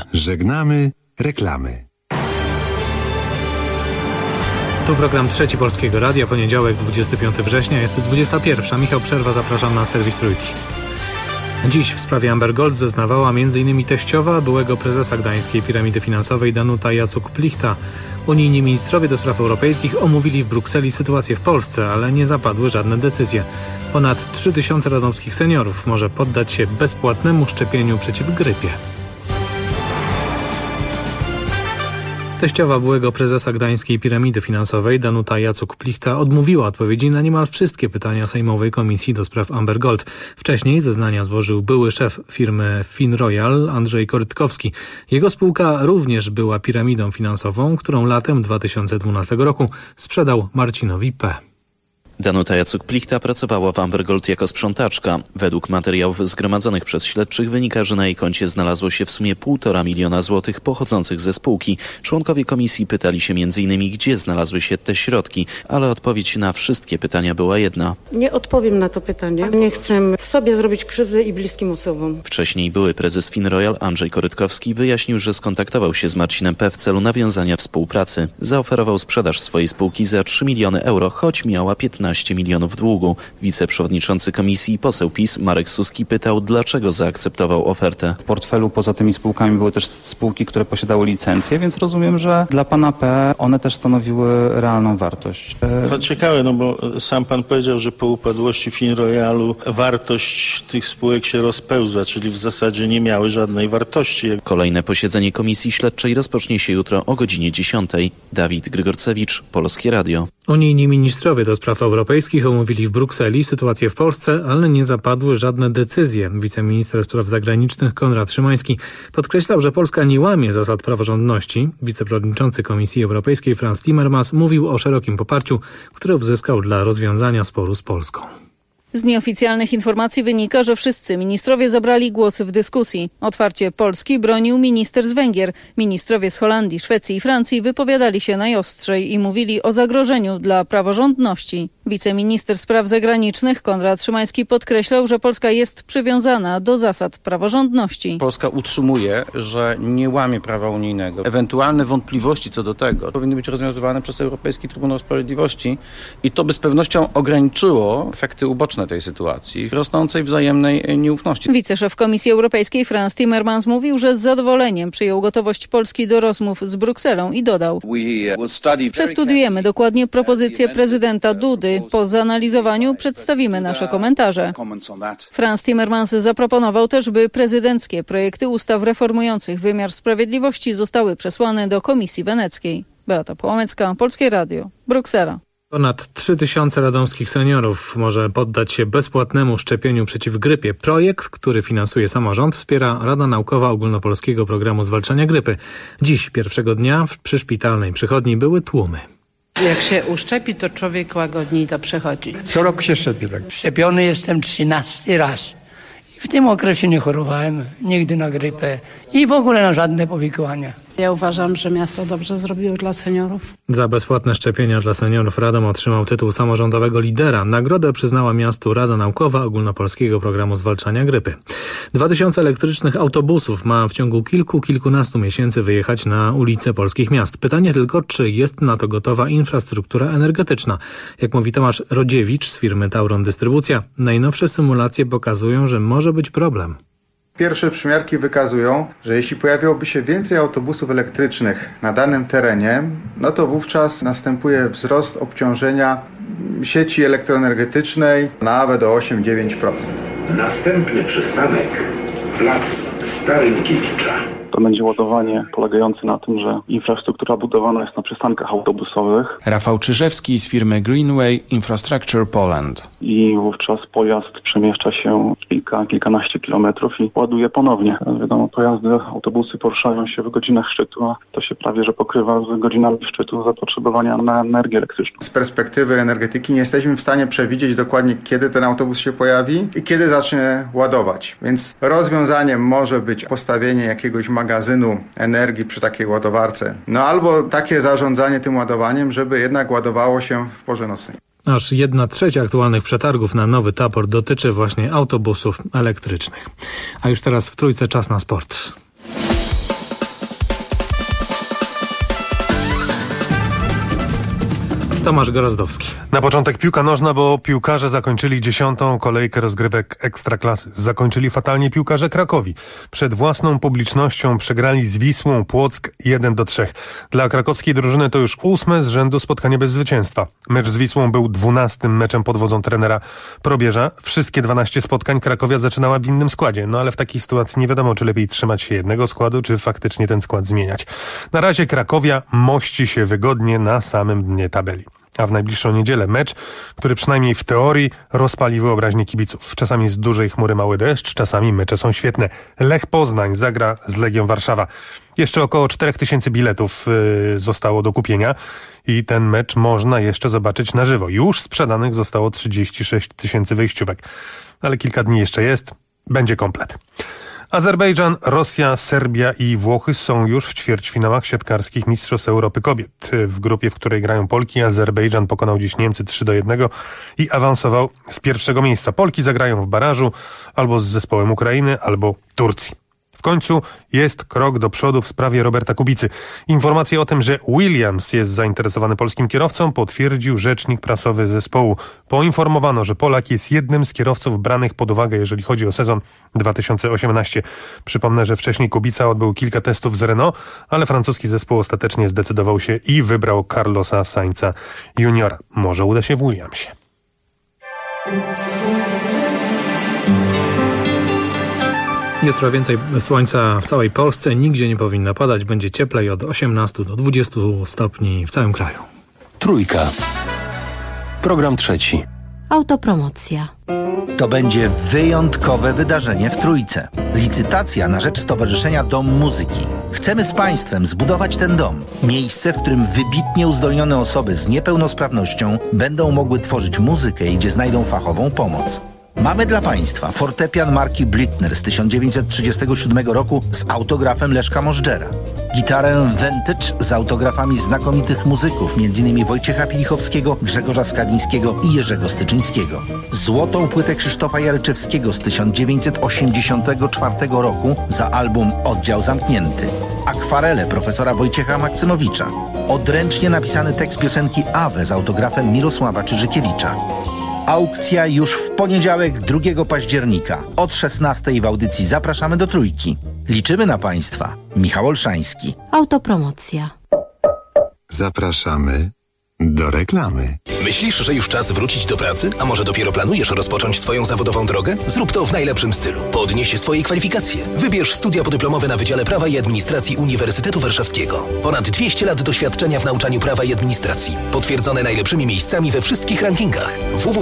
Żegnamy reklamy. Tu program Trzeci Polskiego Radia, poniedziałek 25 września, jest 21. Michał Przerwa, zapraszam na serwis Trójki. Dziś w sprawie Amber Gold zeznawała m.in. teściowa byłego prezesa Gdańskiej Piramidy Finansowej Danuta Jacuk-Plichta. Unijni ministrowie do spraw europejskich omówili w Brukseli sytuację w Polsce, ale nie zapadły żadne decyzje. Ponad 3000 radomskich seniorów może poddać się bezpłatnemu szczepieniu przeciw grypie. Teściowa byłego prezesa Gdańskiej Piramidy Finansowej Danuta Jacuk-Plichta odmówiła odpowiedzi na niemal wszystkie pytania Sejmowej Komisji do spraw Amber Gold. Wcześniej zeznania złożył były szef firmy FinRoyal Andrzej Korytkowski. Jego spółka również była piramidą finansową, którą latem 2012 roku sprzedał Marcinowi P. Danuta Jacuk-Plichta pracowała w Amber Gold jako sprzątaczka. Według materiałów zgromadzonych przez śledczych wynika, że na jej koncie znalazło się w sumie 1,5 miliona złotych pochodzących ze spółki. Członkowie komisji pytali się m.in. gdzie znalazły się te środki, ale odpowiedź na wszystkie pytania była jedna. Nie odpowiem na to pytanie. Nie chcę sobie zrobić krzywdy i bliskim osobom. Wcześniej były prezes FinRoyal Andrzej Korytkowski wyjaśnił, że skontaktował się z Marcinem P. w celu nawiązania współpracy. Zaoferował sprzedaż swojej spółki za 3 miliony euro, choć miała 15 milionów długu. Wiceprzewodniczący komisji, poseł PiS Marek Suski pytał, dlaczego zaakceptował ofertę. W portfelu poza tymi spółkami były też spółki, które posiadały licencję, więc rozumiem, że dla pana P. one też stanowiły realną wartość. To ciekawe, no bo sam pan powiedział, że po upadłości FinRoyalu wartość tych spółek się rozpełzła, czyli w zasadzie nie miały żadnej wartości. Kolejne posiedzenie Komisji Śledczej rozpocznie się jutro o godzinie 10. Dawid Grygorcewicz, Polskie Radio. Unijni ministrowie do spraw europejskich omówili w Brukseli sytuację w Polsce, ale nie zapadły żadne decyzje. Wiceminister spraw zagranicznych Konrad Szymański podkreślał, że Polska nie łamie zasad praworządności. Wiceprzewodniczący Komisji Europejskiej Frans Timmermans mówił o szerokim poparciu, które uzyskał dla rozwiązania sporu z Polską. Z nieoficjalnych informacji wynika, że wszyscy ministrowie zabrali głos w dyskusji. Otwarcie Polski bronił minister z Węgier. Ministrowie z Holandii, Szwecji i Francji wypowiadali się najostrzej i mówili o zagrożeniu dla praworządności. Wiceminister spraw zagranicznych Konrad Szymański podkreślał, że Polska jest przywiązana do zasad praworządności. Polska utrzymuje, że nie łamie prawa unijnego. Ewentualne wątpliwości co do tego powinny być rozwiązywane przez Europejski Trybunał Sprawiedliwości i to by z pewnością ograniczyło efekty uboczne tej sytuacji, rosnącej wzajemnej nieufności. Wiceszef Komisji Europejskiej Frans Timmermans mówił, że z zadowoleniem przyjął gotowość Polski do rozmów z Brukselą i dodał: Przestudiujemy dokładnie propozycję prezydenta Dudy. Po zanalizowaniu przedstawimy nasze komentarze. Frans Timmermans zaproponował też, by prezydenckie projekty ustaw reformujących wymiar sprawiedliwości zostały przesłane do Komisji Weneckiej. Beata Połomecka, Polskie Radio, Bruksela. Ponad 3000 radomskich seniorów może poddać się bezpłatnemu szczepieniu przeciw grypie. Projekt, który finansuje samorząd, wspiera Rada Naukowa Ogólnopolskiego Programu Zwalczania Grypy. Dziś, pierwszego dnia, w przyszpitalnej przychodni były tłumy. Jak się uszczepi, to człowiek łagodniej to przechodzi. Co roku się szczepię, tak? Szczepiony jestem 13 raz. W tym okresie nie chorowałem nigdy na grypę i w ogóle na żadne powikłania. Ja uważam, że miasto dobrze zrobiło dla seniorów. Za bezpłatne szczepienia dla seniorów Radom otrzymał tytuł samorządowego lidera. Nagrodę przyznała miastu Rada Naukowa Ogólnopolskiego Programu Zwalczania Grypy. 2000 elektrycznych autobusów ma w ciągu kilkunastu miesięcy wyjechać na ulice polskich miast. Pytanie tylko, czy jest na to gotowa infrastruktura energetyczna. Jak mówi Tomasz Rodziewicz z firmy Tauron Dystrybucja, najnowsze symulacje pokazują, że może być problem. Pierwsze przymiarki wykazują, że jeśli pojawiłoby się więcej autobusów elektrycznych na danym terenie, no to wówczas następuje wzrost obciążenia sieci elektroenergetycznej nawet o 8-9%. Następny przystanek plac Starynkiewicza. To będzie ładowanie polegające na tym, że infrastruktura budowana jest na przystankach autobusowych. Rafał Czyżewski z firmy Greenway Infrastructure Poland. I wówczas pojazd przemieszcza się kilkanaście kilometrów i ładuje ponownie. Wiadomo, autobusy poruszają się w godzinach szczytu, a to się prawie że pokrywa z godzinami szczytu zapotrzebowania na energię elektryczną. Z perspektywy energetyki nie jesteśmy w stanie przewidzieć dokładnie, kiedy ten autobus się pojawi i kiedy zacznie ładować. Więc rozwiązaniem może być postawienie jakiegoś magazynu energii przy takiej ładowarce. No albo takie zarządzanie tym ładowaniem, żeby jednak ładowało się w porze nocnej. Aż 1/3 aktualnych przetargów na nowy tabor dotyczy właśnie autobusów elektrycznych. A już teraz w Trójce czas na sport. Tomasz Gorazdowski. Na początek piłka nożna, bo piłkarze zakończyli 10. kolejkę rozgrywek Ekstraklasy. Zakończyli fatalnie piłkarze Krakowi. Przed własną publicznością przegrali z Wisłą Płock 1-3. Dla krakowskiej drużyny to już 8. z rzędu spotkanie bez zwycięstwa. Mecz z Wisłą był 12. meczem pod wodzą trenera Probierza. Wszystkie 12 spotkań Krakowia zaczynała w innym składzie. No ale w takiej sytuacji nie wiadomo, czy lepiej trzymać się jednego składu, czy faktycznie ten skład zmieniać. Na razie Krakowia mości się wygodnie na samym dnie tabeli. A w najbliższą niedzielę mecz, który przynajmniej w teorii rozpali wyobraźnię kibiców. Czasami z dużej chmury mały deszcz, czasami mecze są świetne. Lech Poznań zagra z Legią Warszawa. Jeszcze około 4000 biletów zostało do kupienia i ten mecz można jeszcze zobaczyć na żywo. Już sprzedanych zostało 36 000 wejściówek. Ale kilka dni jeszcze jest, będzie komplet. Azerbejdżan, Rosja, Serbia i Włochy są już w ćwierćfinałach siatkarskich Mistrzostw Europy Kobiet. W grupie, w której grają Polki, Azerbejdżan pokonał dziś Niemcy 3-1 i awansował z pierwszego miejsca. Polki zagrają w barażu albo z zespołem Ukrainy, albo Turcji. W końcu jest krok do przodu w sprawie Roberta Kubicy. Informację o tym, że Williams jest zainteresowany polskim kierowcą, potwierdził rzecznik prasowy zespołu. Poinformowano, że Polak jest jednym z kierowców branych pod uwagę, jeżeli chodzi o sezon 2018. Przypomnę, że wcześniej Kubica odbył kilka testów z Renault, ale francuski zespół ostatecznie zdecydował się i wybrał Carlosa Sainza juniora. Może uda się w Williamsie. Jutro więcej słońca w całej Polsce, nigdzie nie powinno padać, będzie cieplej od 18 do 20 stopni w całym kraju. Trójka. Program trzeci. Autopromocja. To będzie wyjątkowe wydarzenie w Trójce. Licytacja na rzecz Stowarzyszenia Dom Muzyki. Chcemy z Państwem zbudować ten dom. Miejsce, w którym wybitnie uzdolnione osoby z niepełnosprawnością będą mogły tworzyć muzykę i gdzie znajdą fachową pomoc. Mamy dla Państwa fortepian marki Blüthner z 1937 roku z autografem Leszka Możdżera. Gitarę Vintage z autografami znakomitych muzyków, m.in. Wojciecha Pilichowskiego, Grzegorza Skawińskiego i Jerzego Styczyńskiego. Złotą płytę Krzysztofa Jaryczewskiego z 1984 roku za album Oddział Zamknięty. Akwarele profesora Wojciecha Maksymowicza. Odręcznie napisany tekst piosenki Awe z autografem Mirosława Czyżykiewicza. Aukcja już w poniedziałek 2 października. Od 16 w audycji zapraszamy do Trójki. Liczymy na Państwa. Michał Olszański. Autopromocja. Zapraszamy do reklamy. Myślisz, że już czas wrócić do pracy? A może dopiero planujesz rozpocząć swoją zawodową drogę? Zrób to w najlepszym stylu. Podnieś swoje kwalifikacje. Wybierz studia podyplomowe na Wydziale Prawa i Administracji Uniwersytetu Warszawskiego. Ponad 200 lat doświadczenia w nauczaniu prawa i administracji. Potwierdzone najlepszymi miejscami we wszystkich rankingach.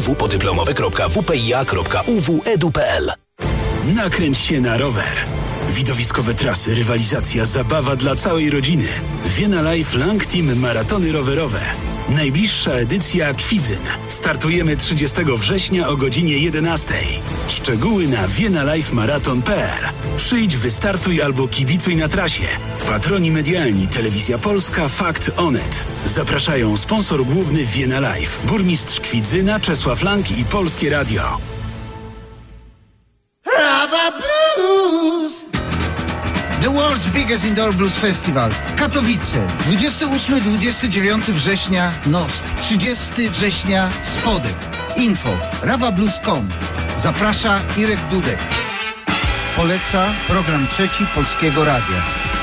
www.podyplomowe.wupi.uw.edu.pl. Nakręć się na rower. Widowiskowe trasy, rywalizacja, zabawa dla całej rodziny. Vienna Life Lang Team Maratony Rowerowe. Najbliższa edycja Kwidzyn. Startujemy 30 września o godzinie 11. Szczegóły na viennalifemarathon.pl. Przyjdź, wystartuj albo kibicuj na trasie. Patroni medialni Telewizja Polska, Fakt Onet. Zapraszają sponsor główny Vienna Life, burmistrz Kwidzyna Czesław Lang i Polskie Radio. Rawa Blues! The World's Biggest Indoor Blues Festival. Katowice. 28-29 września NOSP. 30 września Spodek. Info rawablues.com. Zaprasza Irek Dudek. Poleca program trzeci Polskiego Radia.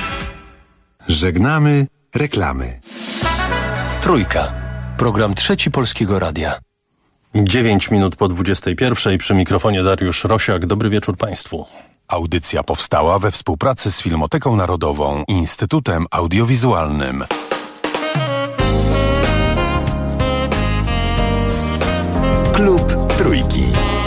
Żegnamy reklamy. Trójka. Program trzeci Polskiego Radia. 9 minut po 21 przy mikrofonie Dariusz Rosiak. Dobry wieczór Państwu. Audycja powstała we współpracy z Filmoteką Narodową i Instytutem Audiowizualnym. Klub Trójki.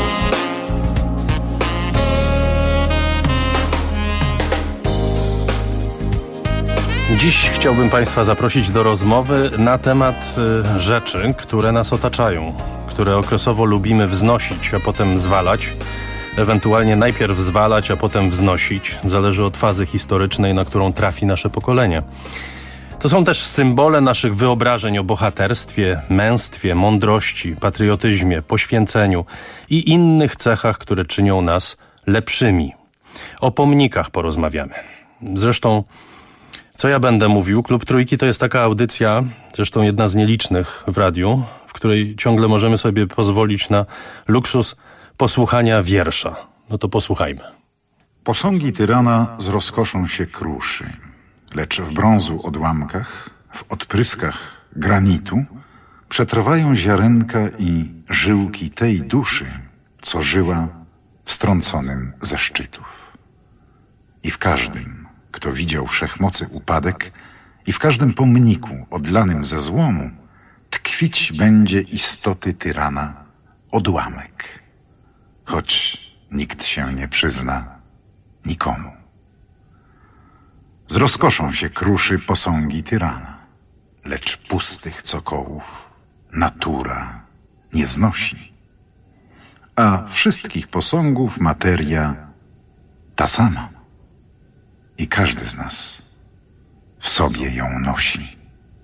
Dziś chciałbym Państwa zaprosić do rozmowy na temat rzeczy, które nas otaczają, które okresowo lubimy wznosić, a potem zwalać. Ewentualnie najpierw zwalać, a potem wznosić. Zależy od fazy historycznej, na którą trafi nasze pokolenie. To są też symbole naszych wyobrażeń o bohaterstwie, męstwie, mądrości, patriotyzmie, poświęceniu i innych cechach, które czynią nas lepszymi. O pomnikach porozmawiamy. Zresztą Co ja będę mówił? Klub Trójki to jest taka audycja, zresztą jedna z nielicznych w radiu, w której ciągle możemy sobie pozwolić na luksus posłuchania wiersza. No to posłuchajmy. Posągi tyrana z rozkoszą się kruszy, lecz w brązu odłamkach, w odpryskach granitu przetrwają ziarenka i żyłki tej duszy, co żyła w strąconym ze szczytów. I w każdym, kto widział wszechmocy upadek, i w każdym pomniku odlanym ze złomu, tkwić będzie istoty tyrana odłamek, choć nikt się nie przyzna nikomu. Z rozkoszą się kruszy posągi tyrana, lecz pustych cokołów natura nie znosi, a wszystkich posągów materia ta sama i każdy z nas w sobie ją nosi.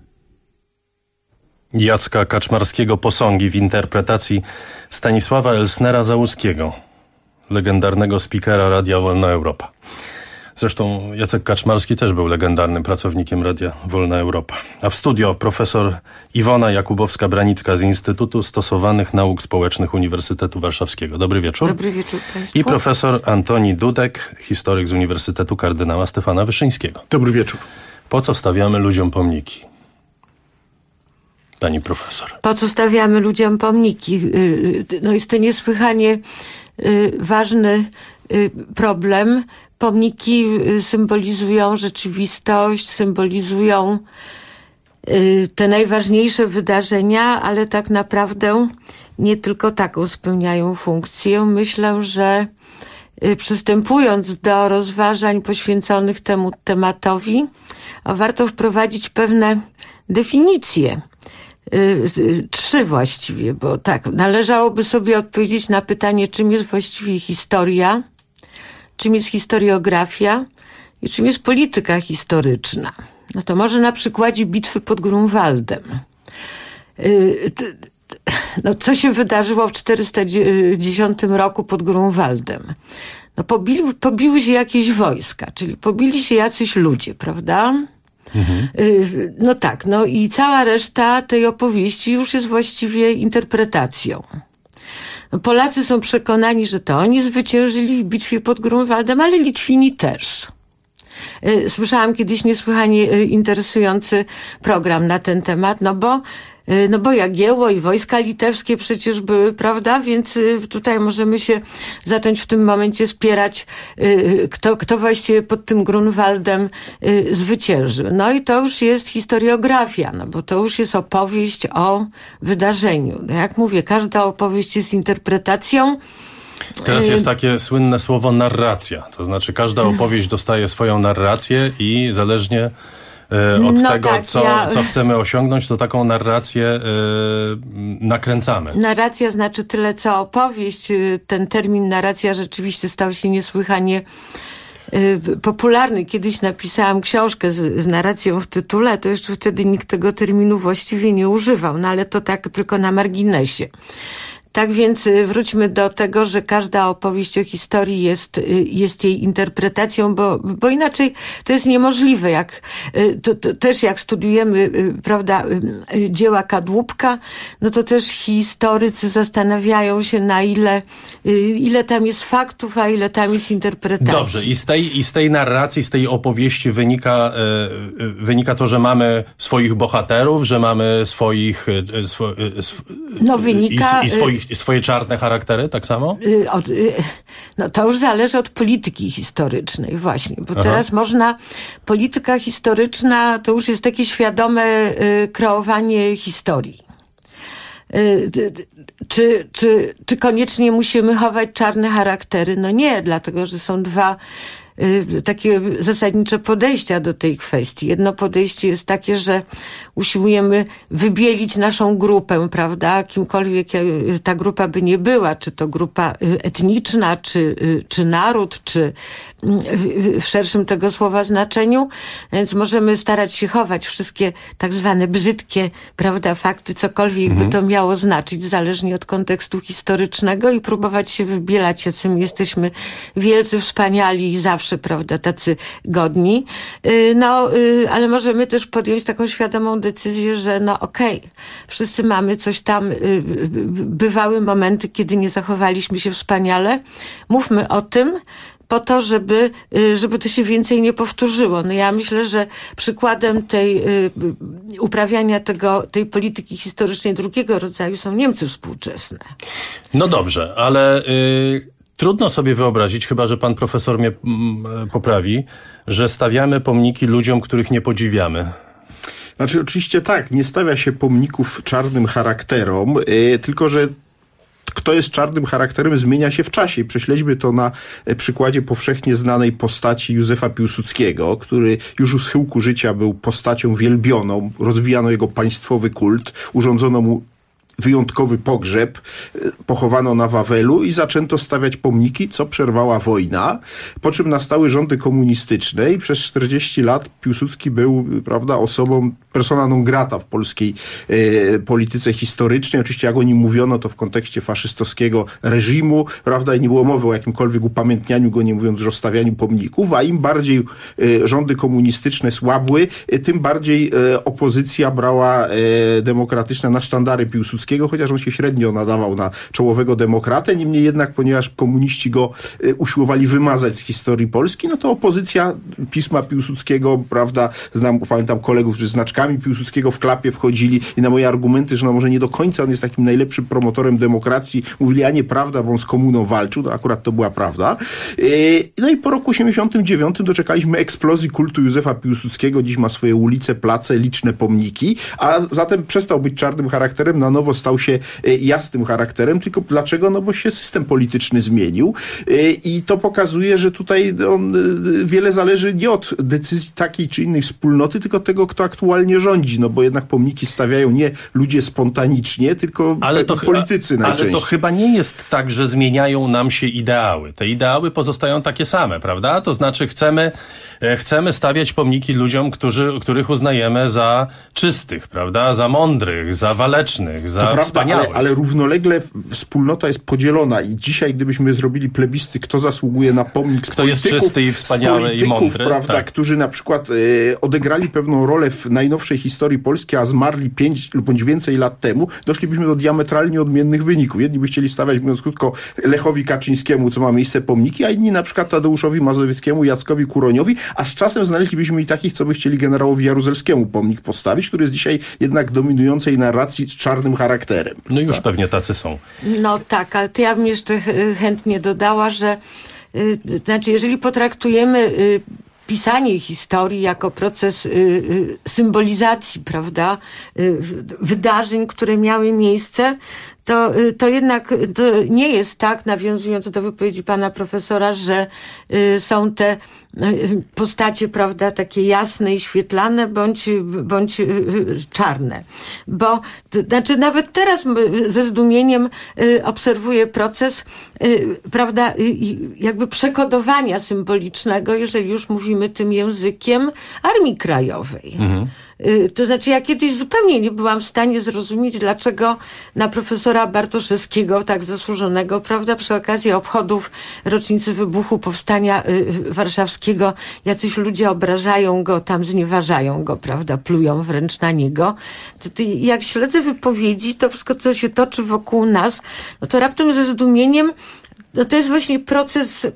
Jacka Kaczmarskiego Posągi w interpretacji Stanisława Elsnera-Załuskiego, legendarnego speakera Radia Wolna Europa. Zresztą Jacek Kaczmarski też był legendarnym pracownikiem Radia Wolna Europa. A w studio profesor Iwona Jakubowska-Branicka z Instytutu Stosowanych Nauk Społecznych Uniwersytetu Warszawskiego. Dobry wieczór. Dobry wieczór państwu. I profesor Antoni Dudek, historyk z Uniwersytetu Kardynała Stefana Wyszyńskiego. Dobry wieczór. Po co stawiamy ludziom pomniki? Pani profesor. Po co stawiamy ludziom pomniki? No jest to niesłychanie ważny problem. Pomniki symbolizują rzeczywistość, symbolizują te najważniejsze wydarzenia, ale tak naprawdę nie tylko taką spełniają funkcję. Myślę, że przystępując do rozważań poświęconych temu tematowi, warto wprowadzić pewne definicje. 3 właściwie, bo tak, należałoby sobie odpowiedzieć na pytanie, czym jest właściwie historia, czym jest historiografia i czym jest polityka historyczna. No to może na przykładzie bitwy pod Grunwaldem. No co się wydarzyło w 410 roku pod Grunwaldem? No pobiły się jakieś wojska, czyli pobili się jacyś ludzie, prawda? No tak, no i cała reszta tej opowieści już jest właściwie interpretacją. Polacy są przekonani, że to oni zwyciężyli w bitwie pod Grunwaldem, ale Litwini też. Słyszałam kiedyś niesłychanie interesujący program na ten temat, no bo Jagiełło i wojska litewskie przecież były, prawda? Więc tutaj możemy się zacząć w tym momencie spierać, kto właściwie pod tym Grunwaldem zwyciężył. No i to już jest historiografia, no bo to już jest opowieść o wydarzeniu. No jak mówię, każda opowieść jest interpretacją. Teraz jest takie słynne słowo narracja. To znaczy każda opowieść dostaje swoją narrację i zależnie od tego, tak, co chcemy osiągnąć, to taką narrację nakręcamy. Narracja znaczy tyle, co opowieść. Ten termin narracja rzeczywiście stał się niesłychanie popularny. Kiedyś napisałam książkę z narracją w tytule, to jeszcze wtedy nikt tego terminu właściwie nie używał, no ale to tak tylko na marginesie. Tak więc wróćmy do tego, że każda opowieść o historii jest jej interpretacją, bo inaczej to jest niemożliwe. Też jak studiujemy, prawda, dzieła Kadłubka, no to też historycy zastanawiają się, na ile tam jest faktów, a ile tam jest interpretacji. Dobrze, i z tej narracji, z tej opowieści wynika to, że mamy swoich bohaterów, że mamy swoje czarne charaktery, tak samo? No to już zależy od polityki historycznej właśnie, bo teraz polityka historyczna to już jest takie świadome kreowanie historii. Czy koniecznie musimy chować czarne charaktery? No nie, dlatego że są 2 takie zasadnicze podejścia do tej kwestii. Jedno podejście jest takie, że usiłujemy wybielić naszą grupę, prawda? Kimkolwiek ta grupa by nie była, czy to grupa etniczna, czy naród, czy w szerszym tego słowa znaczeniu. Więc możemy starać się chować wszystkie tak zwane brzydkie, prawda, fakty, cokolwiek by to miało znaczyć, zależnie od kontekstu historycznego i próbować się wybielać, jacy jesteśmy wielcy, wspaniali i zawsze zawsze, prawda, tacy godni. Ale możemy też podjąć taką świadomą decyzję, że wszyscy mamy coś tam, bywały momenty, kiedy nie zachowaliśmy się wspaniale. Mówmy o tym, po to, żeby to się więcej nie powtórzyło. Ja myślę, że przykładem uprawiania tej polityki historycznej drugiego rodzaju są Niemcy współczesne. No dobrze, ale trudno sobie wyobrazić, chyba że pan profesor mnie poprawi, że stawiamy pomniki ludziom, których nie podziwiamy. Znaczy oczywiście tak, nie stawia się pomników czarnym charakterom, tylko że kto jest czarnym charakterem, zmienia się w czasie. Prześledźmy to na przykładzie powszechnie znanej postaci Józefa Piłsudskiego, który już u schyłku życia był postacią wielbioną, rozwijano jego państwowy kult, urządzono mu wyjątkowy pogrzeb, pochowano na Wawelu i zaczęto stawiać pomniki, co przerwała wojna, po czym nastały rządy komunistyczne i przez 40 lat Piłsudski był, prawda, osobą persona non grata w polskiej polityce historycznej. Oczywiście jak o nim mówiono, to w kontekście faszystowskiego reżimu, prawda, i nie było mowy o jakimkolwiek upamiętnianiu go, nie mówiąc już o stawianiu pomników, a im bardziej rządy komunistyczne słabły, tym bardziej opozycja brała demokratyczna na sztandary Piłsudskiego, chociaż on się średnio nadawał na czołowego demokratę. Niemniej jednak, ponieważ komuniści go usiłowali wymazać z historii Polski, no to opozycja pisma Piłsudskiego, prawda, pamiętam kolegów, którzy znaczkami Piłsudskiego w klapie wchodzili i na moje argumenty, że no może nie do końca on jest takim najlepszym promotorem demokracji, mówili, a nieprawda, bo on z komuną walczył, no akurat to była prawda. No i po roku 89 doczekaliśmy eksplozji kultu Józefa Piłsudskiego, dziś ma swoje ulice, place, liczne pomniki, a zatem przestał być czarnym charakterem, na nowo stał się jasnym charakterem. Tylko dlaczego? No bo się system polityczny zmienił i to pokazuje, że tutaj wiele zależy nie od decyzji takiej czy innej wspólnoty, tylko tego, kto aktualnie rządzi. No bo jednak pomniki stawiają nie ludzie spontanicznie, tylko politycy najczęściej. Ale to chyba nie jest tak, że zmieniają nam się ideały. Te ideały pozostają takie same, prawda? To znaczy chcemy stawiać pomniki ludziom, których uznajemy za czystych, prawda? Za mądrych, za walecznych, za wspaniałych. Ale równolegle wspólnota jest podzielona i dzisiaj, gdybyśmy zrobili plebiscyt, kto zasługuje na pomnik kto jest czysty i wspaniały i mądry, prawda, tak, którzy na przykład odegrali pewną rolę w najnowszej historii Polski, a zmarli 5 lub bądź więcej lat temu, doszlibyśmy do diametralnie odmiennych wyników. Jedni by chcieli stawiać, mówiąc krótko, Lechowi Kaczyńskiemu, co ma miejsce, pomniki, a inni na przykład Tadeuszowi Mazowieckiemu, Jackowi Kuroniowi, a z czasem znaleźlibyśmy i takich, co by chcieli generałowi Jaruzelskiemu pomnik postawić, który jest dzisiaj jednak dominującej narracji z czarnym charakterem. No już pewnie tacy są. No tak, ale to ja bym jeszcze chętnie dodała, że znaczy jeżeli potraktujemy pisanie historii jako proces symbolizacji, prawda, wydarzeń, które miały miejsce, to jednak to nie jest tak, nawiązując do wypowiedzi pana profesora, że są te postacie, prawda, takie jasne i świetlane, bądź czarne. Bo, znaczy nawet teraz ze zdumieniem obserwuję proces, prawda, jakby przekodowania symbolicznego, jeżeli już mówimy tym językiem, Armii Krajowej. Mhm. To znaczy, ja kiedyś zupełnie nie byłam w stanie zrozumieć, dlaczego na profesora Bartoszewskiego, tak zasłużonego, prawda, przy okazji obchodów rocznicy wybuchu Powstania Warszawskiego, jacyś ludzie obrażają go, tam znieważają go, prawda, plują wręcz na niego. Jak śledzę wypowiedzi, to wszystko, co się toczy wokół nas, no to raptem ze zdumieniem, no to jest właśnie proces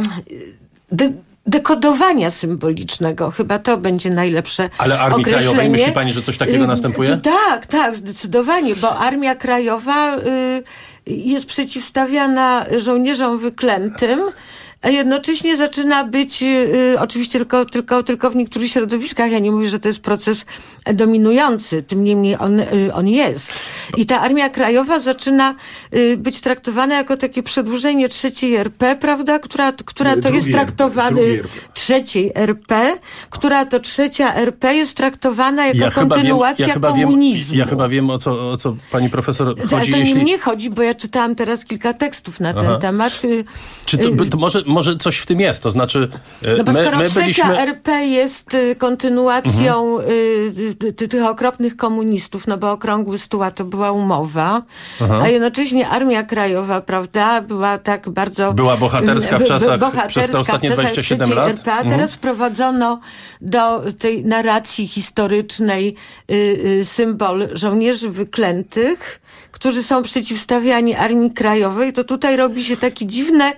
dekodowania symbolicznego. Chyba to będzie najlepsze określenie. Ale Armii Krajowej, myśli pani, że coś takiego następuje? Tak, zdecydowanie, bo Armia Krajowa jest przeciwstawiana żołnierzom wyklętym, a jednocześnie zaczyna być, oczywiście tylko w niektórych środowiskach, ja nie mówię, że to jest proces dominujący, tym niemniej on jest. I ta Armia Krajowa zaczyna być traktowana jako takie przedłużenie trzeciej RP, prawda, która to jest traktowana, trzeciej RP, która to trzecia RP jest traktowana jako kontynuacja komunizmu. Ja chyba wiem, o co pani profesor chodzi. Ale to nie chodzi, bo ja czytałam teraz kilka tekstów na ten temat. Czy to może coś w tym jest, to znaczy no bo skoro trzecia RP jest kontynuacją tych okropnych komunistów, no bo Okrągły Stół to była umowa, a jednocześnie Armia Krajowa, prawda, była tak bardzo... Była bohaterska w czasach, przez te ostatnie 27 lat. RP, a teraz wprowadzono do tej narracji historycznej symbol żołnierzy wyklętych, którzy są przeciwstawiani Armii Krajowej, to tutaj robi się takie dziwne...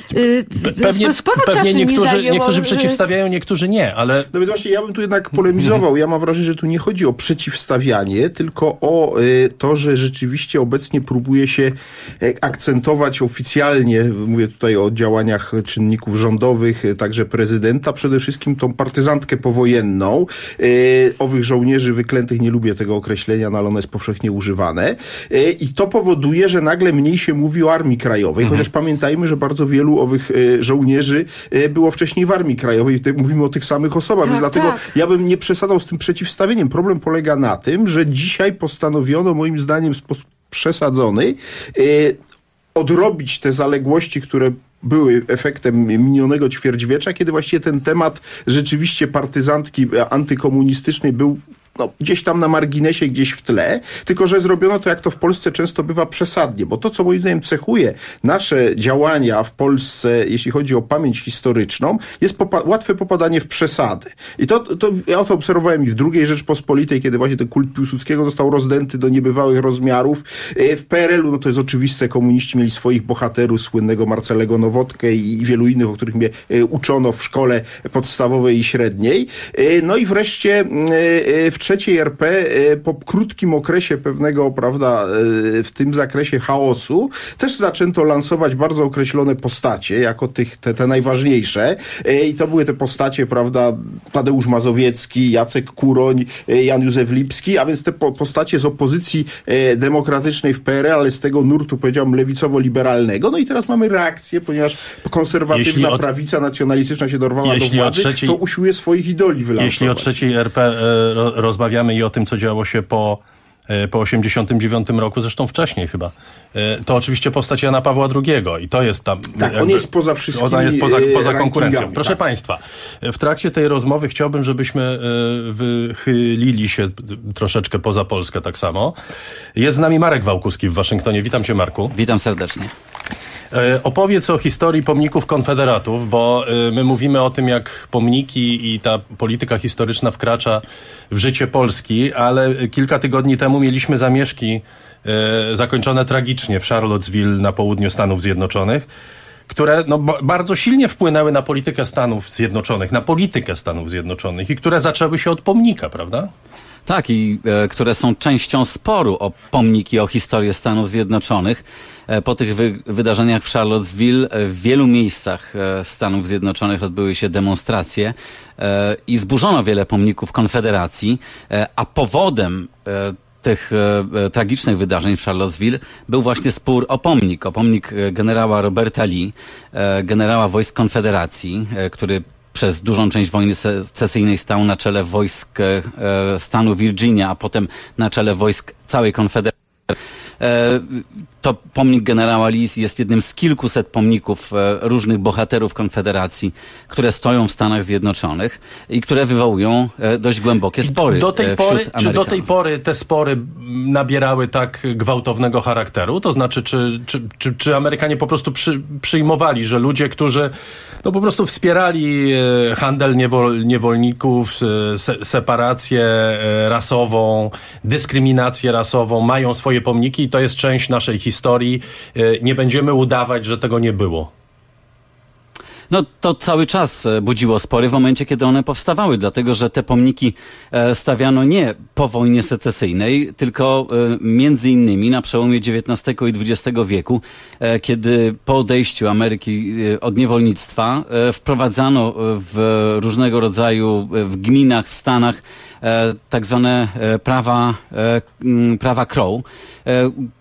Pewnie niektórzy przeciwstawiają, niektórzy nie, ale... No więc właśnie ja bym tu jednak polemizował. Ja mam wrażenie, że tu nie chodzi o przeciwstawianie, tylko o to, że rzeczywiście obecnie próbuje się akcentować oficjalnie, mówię tutaj o działaniach czynników rządowych, także prezydenta, przede wszystkim tą partyzantkę powojenną. Owych żołnierzy wyklętych, nie lubię tego określenia, no ale ono jest powszechnie używane. I to powoduje, że nagle mniej się mówi o Armii Krajowej, chociaż pamiętajmy, że bardzo wielu owych żołnierzy było wcześniej w Armii Krajowej. Mówimy o tych samych osobach, więc dlatego ja bym nie przesadzał z tym przeciwstawieniem. Problem polega na tym, że dzisiaj postanowiono, moim zdaniem w sposób przesadzony, odrobić te zaległości, które były efektem minionego ćwierćwiecza, kiedy właściwie ten temat rzeczywiście partyzantki antykomunistycznej był gdzieś tam na marginesie, gdzieś w tle, tylko że zrobiono to, jak to w Polsce często bywa, przesadnie, bo to, co moim zdaniem cechuje nasze działania w Polsce, jeśli chodzi o pamięć historyczną, jest łatwe popadanie w przesady. I to ja to obserwowałem i w II Rzeczpospolitej, kiedy właśnie ten kult Piłsudskiego został rozdęty do niebywałych rozmiarów. W PRL-u, to jest oczywiste, komuniści mieli swoich bohaterów, słynnego Marcelego Nowotkę i wielu innych, o których mnie uczono w szkole podstawowej i średniej. No i wreszcie w trzeciej RP po krótkim okresie pewnego, prawda, w tym zakresie chaosu też zaczęto lansować bardzo określone postacie, jako te najważniejsze. I to były te postacie, prawda, Tadeusz Mazowiecki, Jacek Kuroń, Jan Józef Lipski, a więc te postacie z opozycji demokratycznej w PRL, ale z tego nurtu, powiedziałbym, lewicowo-liberalnego. No i teraz mamy reakcję, ponieważ konserwatywna prawica nacjonalistyczna się dorwała do władzy, to usiłuje swoich idoli wylansować. Jeśli o trzeciej RP rozmawiamy i o tym, co działo się po 89 roku, zresztą wcześniej chyba, to oczywiście postać Jana Pawła II i to jest tam... Tak, on jest poza wszystkimi Ona jest poza konkurencją. Proszę Państwa, w trakcie tej rozmowy chciałbym, żebyśmy wychylili się troszeczkę poza Polskę tak samo. Jest z nami Marek Wałkuski w Waszyngtonie. Witam Cię, Marku. Witam serdecznie. Opowiedz o historii pomników konfederatów, bo my mówimy o tym, jak pomniki i ta polityka historyczna wkracza w życie Polski, ale kilka tygodni temu mieliśmy zamieszki zakończone tragicznie w Charlottesville na południu Stanów Zjednoczonych, które bardzo silnie wpłynęły na politykę Stanów Zjednoczonych i które zaczęły się od pomnika, prawda? Tak, i które są częścią sporu o pomniki, o historię Stanów Zjednoczonych. Po tych wydarzeniach w Charlottesville w wielu miejscach Stanów Zjednoczonych odbyły się demonstracje i zburzono wiele pomników Konfederacji, a powodem tych tragicznych wydarzeń w Charlottesville był właśnie spór o pomnik generała Roberta Lee, generała wojsk Konfederacji, który przez dużą część wojny secesyjnej stał na czele wojsk stanu Virginia, a potem na czele wojsk całej Konfederacji. To pomnik generała Lee jest jednym z kilkuset pomników różnych bohaterów Konfederacji, które stoją w Stanach Zjednoczonych i które wywołują dość głębokie spory wśród Amerykanów. Czy do tej pory te spory nabierały tak gwałtownego charakteru? To znaczy, czy Amerykanie po prostu przyjmowali, że ludzie, którzy po prostu wspierali handel niewolników, separację rasową, dyskryminację rasową, mają swoje pomniki i to jest część naszej historii. Nie będziemy udawać, że tego nie było. No to cały czas budziło spory w momencie, kiedy one powstawały, dlatego że te pomniki stawiano nie po wojnie secesyjnej, tylko między innymi na przełomie XIX i XX wieku, kiedy po odejściu Ameryki od niewolnictwa wprowadzano w różnego rodzaju w gminach, w Stanach tak zwane prawa Crow,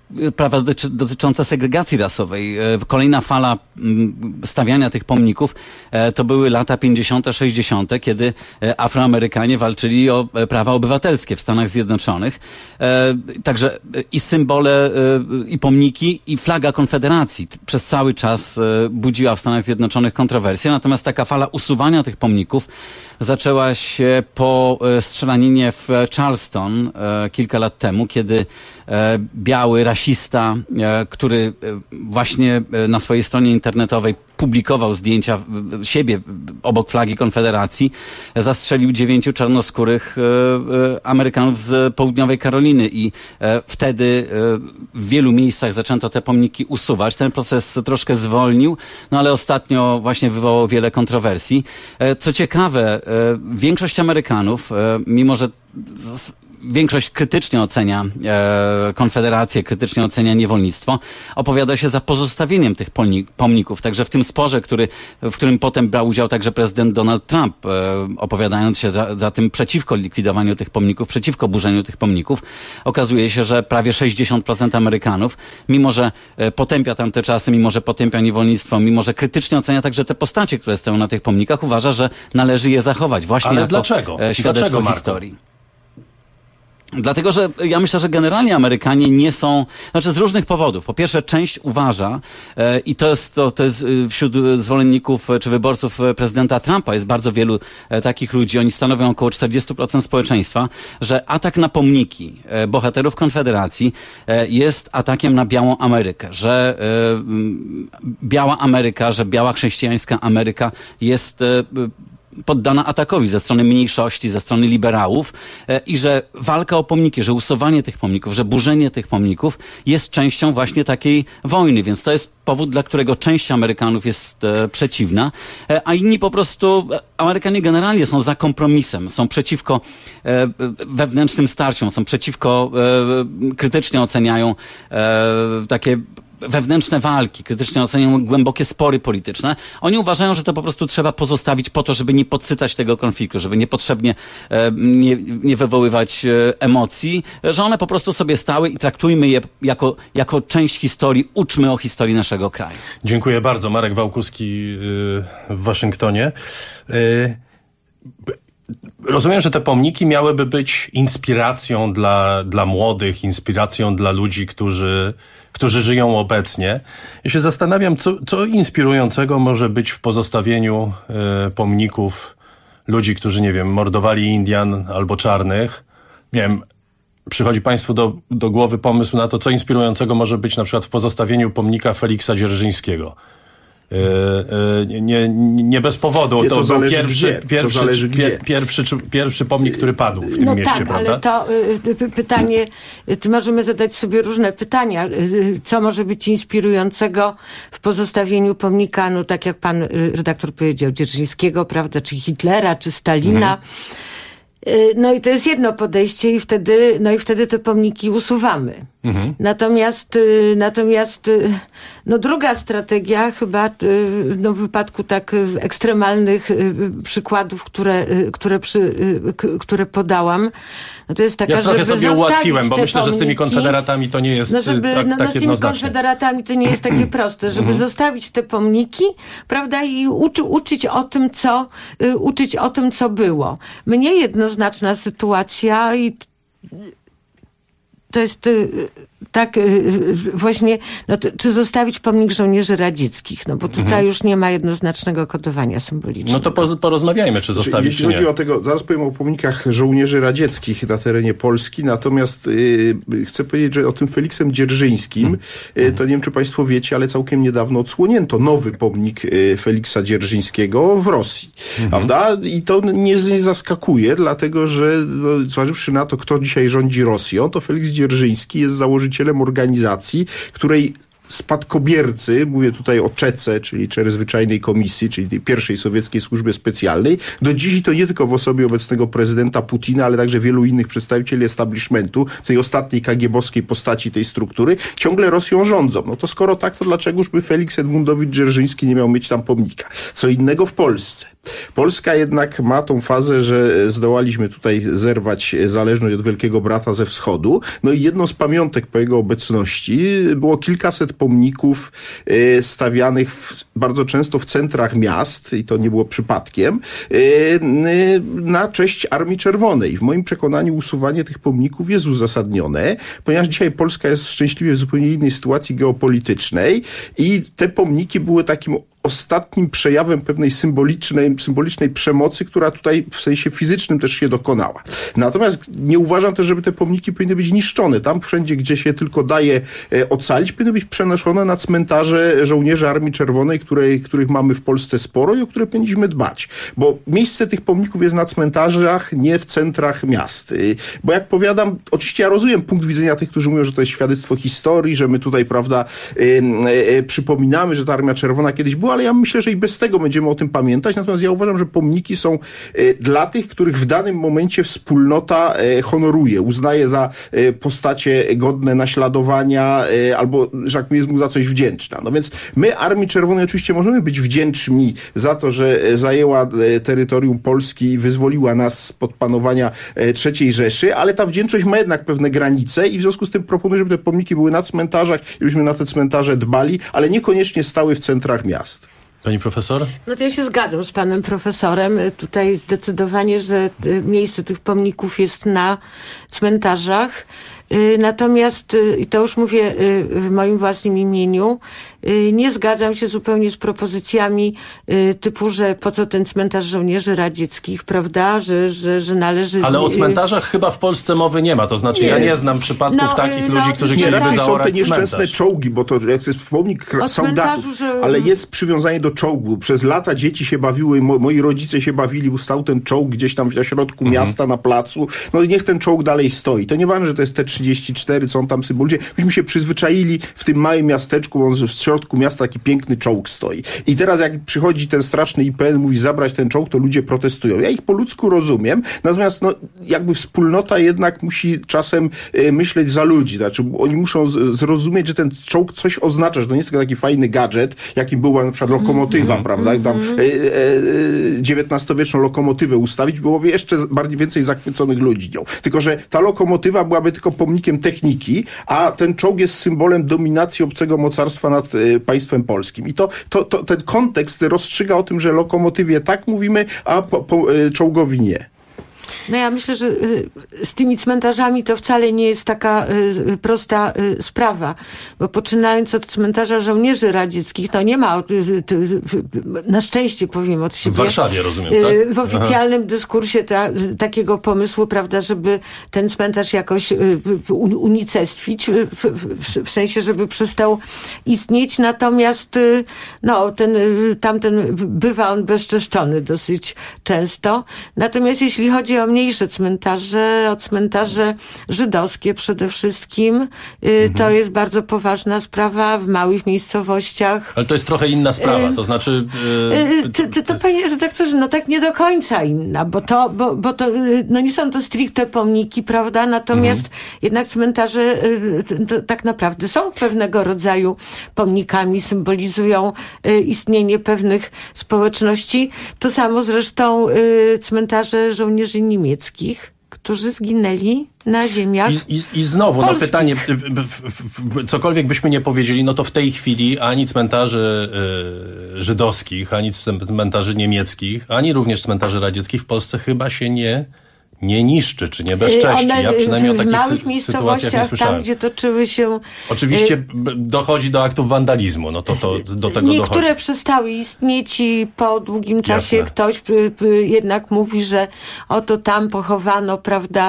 prawa dotyczące segregacji rasowej. Kolejna fala stawiania tych pomników to były lata 50., 60., kiedy Afroamerykanie walczyli o prawa obywatelskie w Stanach Zjednoczonych. Także i symbole, i pomniki, i flaga Konfederacji przez cały czas budziła w Stanach Zjednoczonych kontrowersje. Natomiast taka fala usuwania tych pomników zaczęła się po strzelaninie w Charleston kilka lat temu, kiedy biały rasista, który właśnie na swojej stronie internetowej publikował zdjęcia siebie obok flagi Konfederacji, zastrzelił 9 czarnoskórych Amerykanów z południowej Karoliny i wtedy w wielu miejscach zaczęto te pomniki usuwać. Ten proces troszkę zwolnił, no ale ostatnio właśnie wywołał wiele kontrowersji. Co ciekawe, większość Amerykanów, mimo że większość krytycznie ocenia Konfederację, krytycznie ocenia niewolnictwo, opowiada się za pozostawieniem tych pomników. Także w tym sporze, w którym potem brał udział także prezydent Donald Trump, opowiadając się za tym przeciwko likwidowaniu tych pomników, przeciwko burzeniu tych pomników, okazuje się, że prawie 60% Amerykanów, mimo że potępia tamte czasy, mimo że potępia niewolnictwo, mimo że krytycznie ocenia także te postacie, które stoją na tych pomnikach, uważa, że należy je zachować właśnie jako dlaczego? Świadectwo historii. Dlatego, że ja myślę, że generalnie Amerykanie nie są, znaczy z różnych powodów. Po pierwsze, część uważa, i to jest wśród zwolenników czy wyborców prezydenta Trumpa jest bardzo wielu takich ludzi, oni stanowią około 40% społeczeństwa, że atak na pomniki bohaterów Konfederacji jest atakiem na białą Amerykę, że biała Ameryka, że biała chrześcijańska Ameryka jest poddana atakowi ze strony mniejszości, ze strony liberałów i że walka o pomniki, że usuwanie tych pomników, że burzenie tych pomników jest częścią właśnie takiej wojny, więc to jest powód, dla którego część Amerykanów jest przeciwna, a inni po prostu, Amerykanie generalnie są za kompromisem, są przeciwko wewnętrznym starciom, są przeciwko, krytycznie oceniają takie wewnętrzne walki, krytycznie oceniają głębokie spory polityczne. Oni uważają, że to po prostu trzeba pozostawić po to, żeby nie podsycać tego konfliktu, żeby niepotrzebnie nie wywoływać emocji, że one po prostu sobie stały i traktujmy je jako część historii, uczmy o historii naszego kraju. Dziękuję bardzo. Marek Wałkuski w Waszyngtonie. Rozumiem, że te pomniki miałyby być inspiracją dla młodych, inspiracją dla ludzi, którzy żyją obecnie. Ja się zastanawiam, co inspirującego może być w pozostawieniu pomników ludzi, którzy, nie wiem, mordowali Indian albo czarnych. Nie wiem, przychodzi Państwu do głowy pomysł na to, co inspirującego może być na przykład w pozostawieniu pomnika Feliksa Dzierżyńskiego. Nie bez powodu. To był pierwszy pomnik, który padł w tym mieście, tak, prawda? Ale to pytanie, możemy zadać sobie różne pytania. Co może być inspirującego w pozostawieniu pomnika, no tak jak pan redaktor powiedział, Dzierżyńskiego, prawda, czy Hitlera, czy Stalina. No i to jest jedno podejście i wtedy te pomniki usuwamy. Natomiast druga strategia chyba w wypadku tak ekstremalnych przykładów, które podałam, no to jest taka, ja trochę żeby sobie ułatwiłem, bo myślę, pomniki, że z tymi konfederatami to nie jest tak z tymi jednoznacznie. konfederatami to nie jest takie proste, żeby zostawić te pomniki, prawda, i uczyć o tym, co było. Mnie jednoznaczna sytuacja i to jest tak właśnie, czy zostawić pomnik żołnierzy radzieckich, no bo tutaj już nie ma jednoznacznego kodowania symbolicznego. No to porozmawiamy, czy zostawić, jeśli chodzi o tego, zaraz powiem o pomnikach żołnierzy radzieckich na terenie Polski, natomiast chcę powiedzieć, że o tym Feliksem Dzierżyńskim, to nie wiem, czy Państwo wiecie, ale całkiem niedawno odsłonięto nowy pomnik Feliksa Dzierżyńskiego w Rosji, prawda? I to nie zaskakuje, dlatego że zważywszy na to, kto dzisiaj rządzi Rosją, to Feliks Dzierżyński jest założycielem organizacji, której spadkobiercy, mówię tutaj o Czece, czyli Czerwyczajnej Komisji, czyli tej pierwszej sowieckiej służby specjalnej, do dziś to nie tylko w osobie obecnego prezydenta Putina, ale także wielu innych przedstawicieli establishmentu, tej ostatniej kagiebowskiej postaci tej struktury, ciągle Rosją rządzą. No to skoro tak, to dlaczegoż by Feliks Edmundowicz-Dzierżyński nie miał mieć tam pomnika? Co innego w Polsce. Polska jednak ma tą fazę, że zdołaliśmy tutaj zerwać zależność od Wielkiego Brata ze wschodu. No i jedną z pamiątek po jego obecności było kilkaset pomników stawianych bardzo często w centrach miast, i to nie było przypadkiem, na cześć Armii Czerwonej. W moim przekonaniu usuwanie tych pomników jest uzasadnione, ponieważ dzisiaj Polska jest szczęśliwie w zupełnie innej sytuacji geopolitycznej i te pomniki były takim ostatnim przejawem pewnej symbolicznej przemocy, która tutaj w sensie fizycznym też się dokonała. Natomiast nie uważam też, żeby te pomniki powinny być niszczone. Tam wszędzie, gdzie się tylko daje ocalić, powinny być przenoszone na cmentarze żołnierzy Armii Czerwonej, których mamy w Polsce sporo i o które powinniśmy dbać. Bo miejsce tych pomników jest na cmentarzach, nie w centrach miast. Bo jak powiadam, oczywiście ja rozumiem punkt widzenia tych, którzy mówią, że to jest świadectwo historii, że my tutaj, prawda, przypominamy, że ta Armia Czerwona kiedyś była, ale ja myślę, że i bez tego będziemy o tym pamiętać. Natomiast ja uważam, że pomniki są dla tych, których w danym momencie wspólnota honoruje, uznaje za postacie godne naśladowania albo, że jak jest mu za coś wdzięczna. No więc my Armii Czerwonej oczywiście możemy być wdzięczni za to, że zajęła terytorium Polski i wyzwoliła nas spod panowania III Rzeszy, ale ta wdzięczność ma jednak pewne granice i w związku z tym proponuję, żeby te pomniki były na cmentarzach i żebyśmy na te cmentarze dbali, ale niekoniecznie stały w centrach miast. Pani profesor? No to ja się zgadzam z panem profesorem. Tutaj zdecydowanie, że miejsce tych pomników jest na cmentarzach. Natomiast, i to już mówię w moim własnym imieniu, nie zgadzam się zupełnie z propozycjami typu, że po co ten cmentarz żołnierzy radzieckich, prawda, że należy... Ale o cmentarzach chyba w Polsce mowy nie ma, to znaczy ja nie znam przypadków takich ludzi, którzy chcieliby zaorać są te nieszczęsne cmentarz. czołgi, bo to jak to jest pomnik sołdatów, ale jest przywiązanie do czołgu. Przez lata dzieci się bawiły, moi rodzice się bawili, stał ten czołg gdzieś tam na środku miasta, na placu, no i niech ten czołg dalej stoi. To nieważne, że to jest T-34, co on tam symbolizuje. Myśmy się przyzwyczaili w tym małym miasteczku, w środku miasta taki piękny czołg stoi. I teraz jak przychodzi ten straszny IPN, mówi zabrać ten czołg, to ludzie protestują. Ja ich po ludzku rozumiem, natomiast no, jakby wspólnota jednak musi czasem myśleć za ludzi. Znaczy oni muszą zrozumieć, że ten czołg coś oznacza, że to nie jest tylko taki fajny gadżet, jakim była na przykład lokomotywa, prawda? Tam XIX-wieczną lokomotywę ustawić, byłoby jeszcze więcej zachwyconych ludzi nią. Tylko że ta lokomotywa byłaby tylko pomnikiem techniki, a ten czołg jest symbolem dominacji obcego mocarstwa nad państwem polskim. I ten kontekst rozstrzyga o tym, że lokomotywie tak mówimy, a czołgowi nie. No ja myślę, że z tymi cmentarzami to wcale nie jest taka prosta sprawa, bo poczynając od cmentarza żołnierzy radzieckich, no nie ma, na szczęście powiem od siebie. W Warszawie, rozumiem, tak? W oficjalnym dyskursie takiego pomysłu, prawda, żeby ten cmentarz jakoś unicestwić, w sensie, żeby przestał istnieć, natomiast no, tamten bywa on bezczeszczony dosyć często. Natomiast jeśli chodzi o mniejsze cmentarze, o cmentarze żydowskie przede wszystkim. To jest bardzo poważna sprawa w małych miejscowościach. Ale to jest trochę inna sprawa, to znaczy... To panie redaktorze, no tak nie do końca inna, bo to no nie są to stricte pomniki, prawda? Natomiast jednak cmentarze tak naprawdę są pewnego rodzaju pomnikami, symbolizują istnienie pewnych społeczności. To samo zresztą cmentarze żołnierzy niemieckich, którzy zginęli na ziemiach I znowu polskich. No pytanie, cokolwiek byśmy nie powiedzieli, no to w tej chwili ani cmentarzy żydowskich, ani cmentarzy niemieckich, ani również cmentarzy radzieckich w Polsce chyba się nie niszczy, czy nie bezcześci. Ja przynajmniej o takich sytuacjach nie słyszałem. Tam, gdzie toczyły się... Oczywiście dochodzi do aktów wandalizmu, no to do tego niektóre dochodzi. przestały istnieć i po długim czasie Jasne. ktoś jednak mówi, że oto tam pochowano, prawda,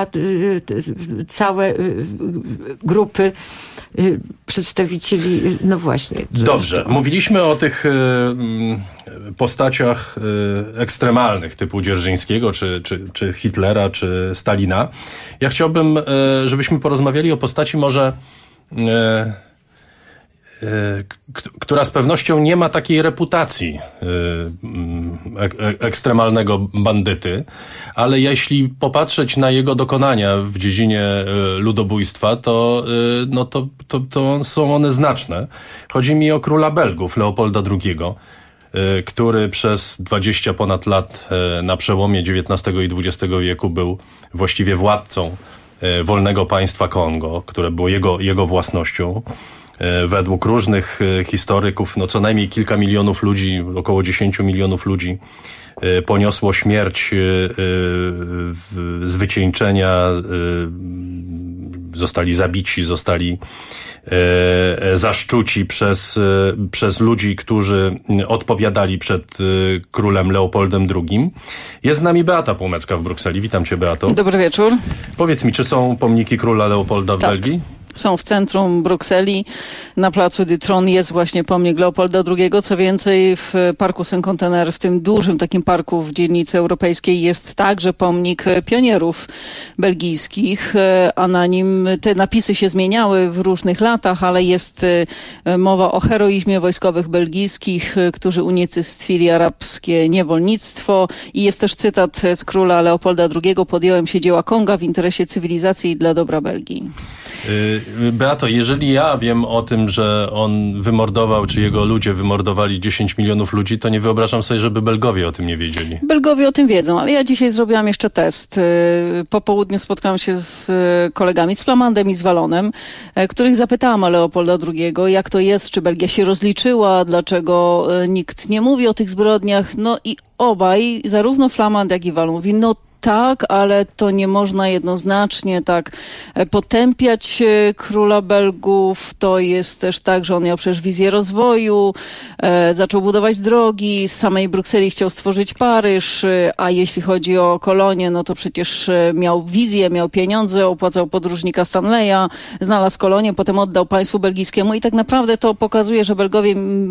całe grupy przedstawicieli, no właśnie. Dobrze, mówiliśmy o tych postaciach ekstremalnych typu Dzierżyńskiego, czy Hitlera, czy Stalina. Ja chciałbym, żebyśmy porozmawiali o postaci może która z pewnością nie ma takiej reputacji ekstremalnego bandyty, ale jeśli popatrzeć na jego dokonania w dziedzinie ludobójstwa, to są one znaczne. Chodzi mi o króla Belgów, Leopolda II, który przez 20 ponad lat na przełomie XIX i XX wieku był właściwie władcą wolnego państwa Kongo, które było jego własnością. Według różnych historyków, co najmniej kilka milionów ludzi, około 10 milionów ludzi poniosło śmierć z wycieńczenia, zostali zabici, zostali zaszczuci przez ludzi, którzy odpowiadali przed królem Leopoldem II. Jest z nami Beata Półmecka w Brukseli. Witam cię, Beato. Dobry wieczór. Powiedz mi, czy są pomniki króla Leopolda w Belgii? Są w centrum Brukseli. Na placu du Trône jest właśnie pomnik Leopolda II. Co więcej, w parku Saint-Contenaire, w tym dużym takim parku w dzielnicy europejskiej, jest także pomnik pionierów belgijskich, a na nim te napisy się zmieniały w różnych latach, ale jest mowa o heroizmie wojskowych belgijskich, którzy unicestwili arabskie niewolnictwo, i jest też cytat z króla Leopolda II: podjąłem się dzieła Konga w interesie cywilizacji i dla dobra Belgii. Beato, jeżeli ja wiem o tym, że on wymordował, czy jego ludzie wymordowali 10 milionów ludzi, to nie wyobrażam sobie, żeby Belgowie o tym nie wiedzieli. Belgowie o tym wiedzą, ale ja dzisiaj zrobiłam jeszcze test. Po południu spotkałam się z kolegami, z Flamandem i z Wallonem, których zapytałam o Leopolda II, jak to jest, czy Belgia się rozliczyła, dlaczego nikt nie mówi o tych zbrodniach. No i obaj, zarówno Flamand, jak i Wallon, mówi, tak, ale to nie można jednoznacznie tak potępiać króla Belgów. To jest też tak, że on miał przecież wizję rozwoju, zaczął budować drogi, z samej Brukseli chciał stworzyć Paryż, a jeśli chodzi o kolonie, no to przecież miał wizję, miał pieniądze, opłacał podróżnika Stanleya, znalazł kolonię, potem oddał państwu belgijskiemu i tak naprawdę to pokazuje, że Belgowie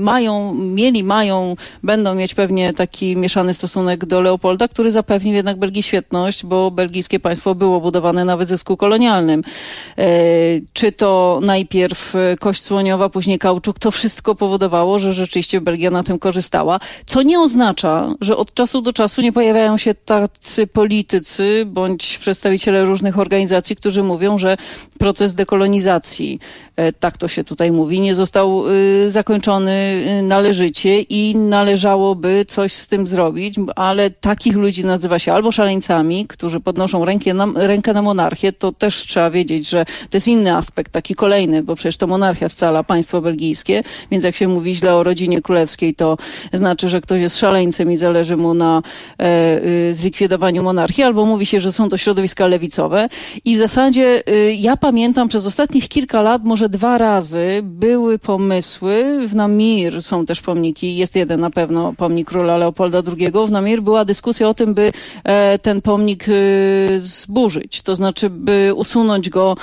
będą mieć pewnie taki mieszany stosunek do Leopolda, który zapewnił jednak Belgii świetność, bo belgijskie państwo było budowane na wyzysku kolonialnym. Czy to najpierw kość słoniowa, później kauczuk, to wszystko powodowało, że rzeczywiście Belgia na tym korzystała, co nie oznacza, że od czasu do czasu nie pojawiają się tacy politycy bądź przedstawiciele różnych organizacji, którzy mówią, że proces dekolonizacji, tak to się tutaj mówi, nie został zakończony należycie i należałoby coś z tym zrobić, ale takich ludzi nazywa się albo szaleńcami, którzy podnoszą rękę na monarchię. To też trzeba wiedzieć, że to jest inny aspekt, taki kolejny, bo przecież to monarchia scala państwo belgijskie, więc jak się mówi źle o rodzinie królewskiej, to znaczy, że ktoś jest szaleńcem i zależy mu na zlikwidowaniu monarchii, albo mówi się, że są to środowiska lewicowe i w zasadzie ja pamiętam przez ostatnich kilka lat, może 2 razy były pomysły, w Namur są też pomniki, jest jeden na pewno pomnik króla Leopolda II, w Namur była dyskusja o tym, by ten pomnik zburzyć, to znaczy by usunąć go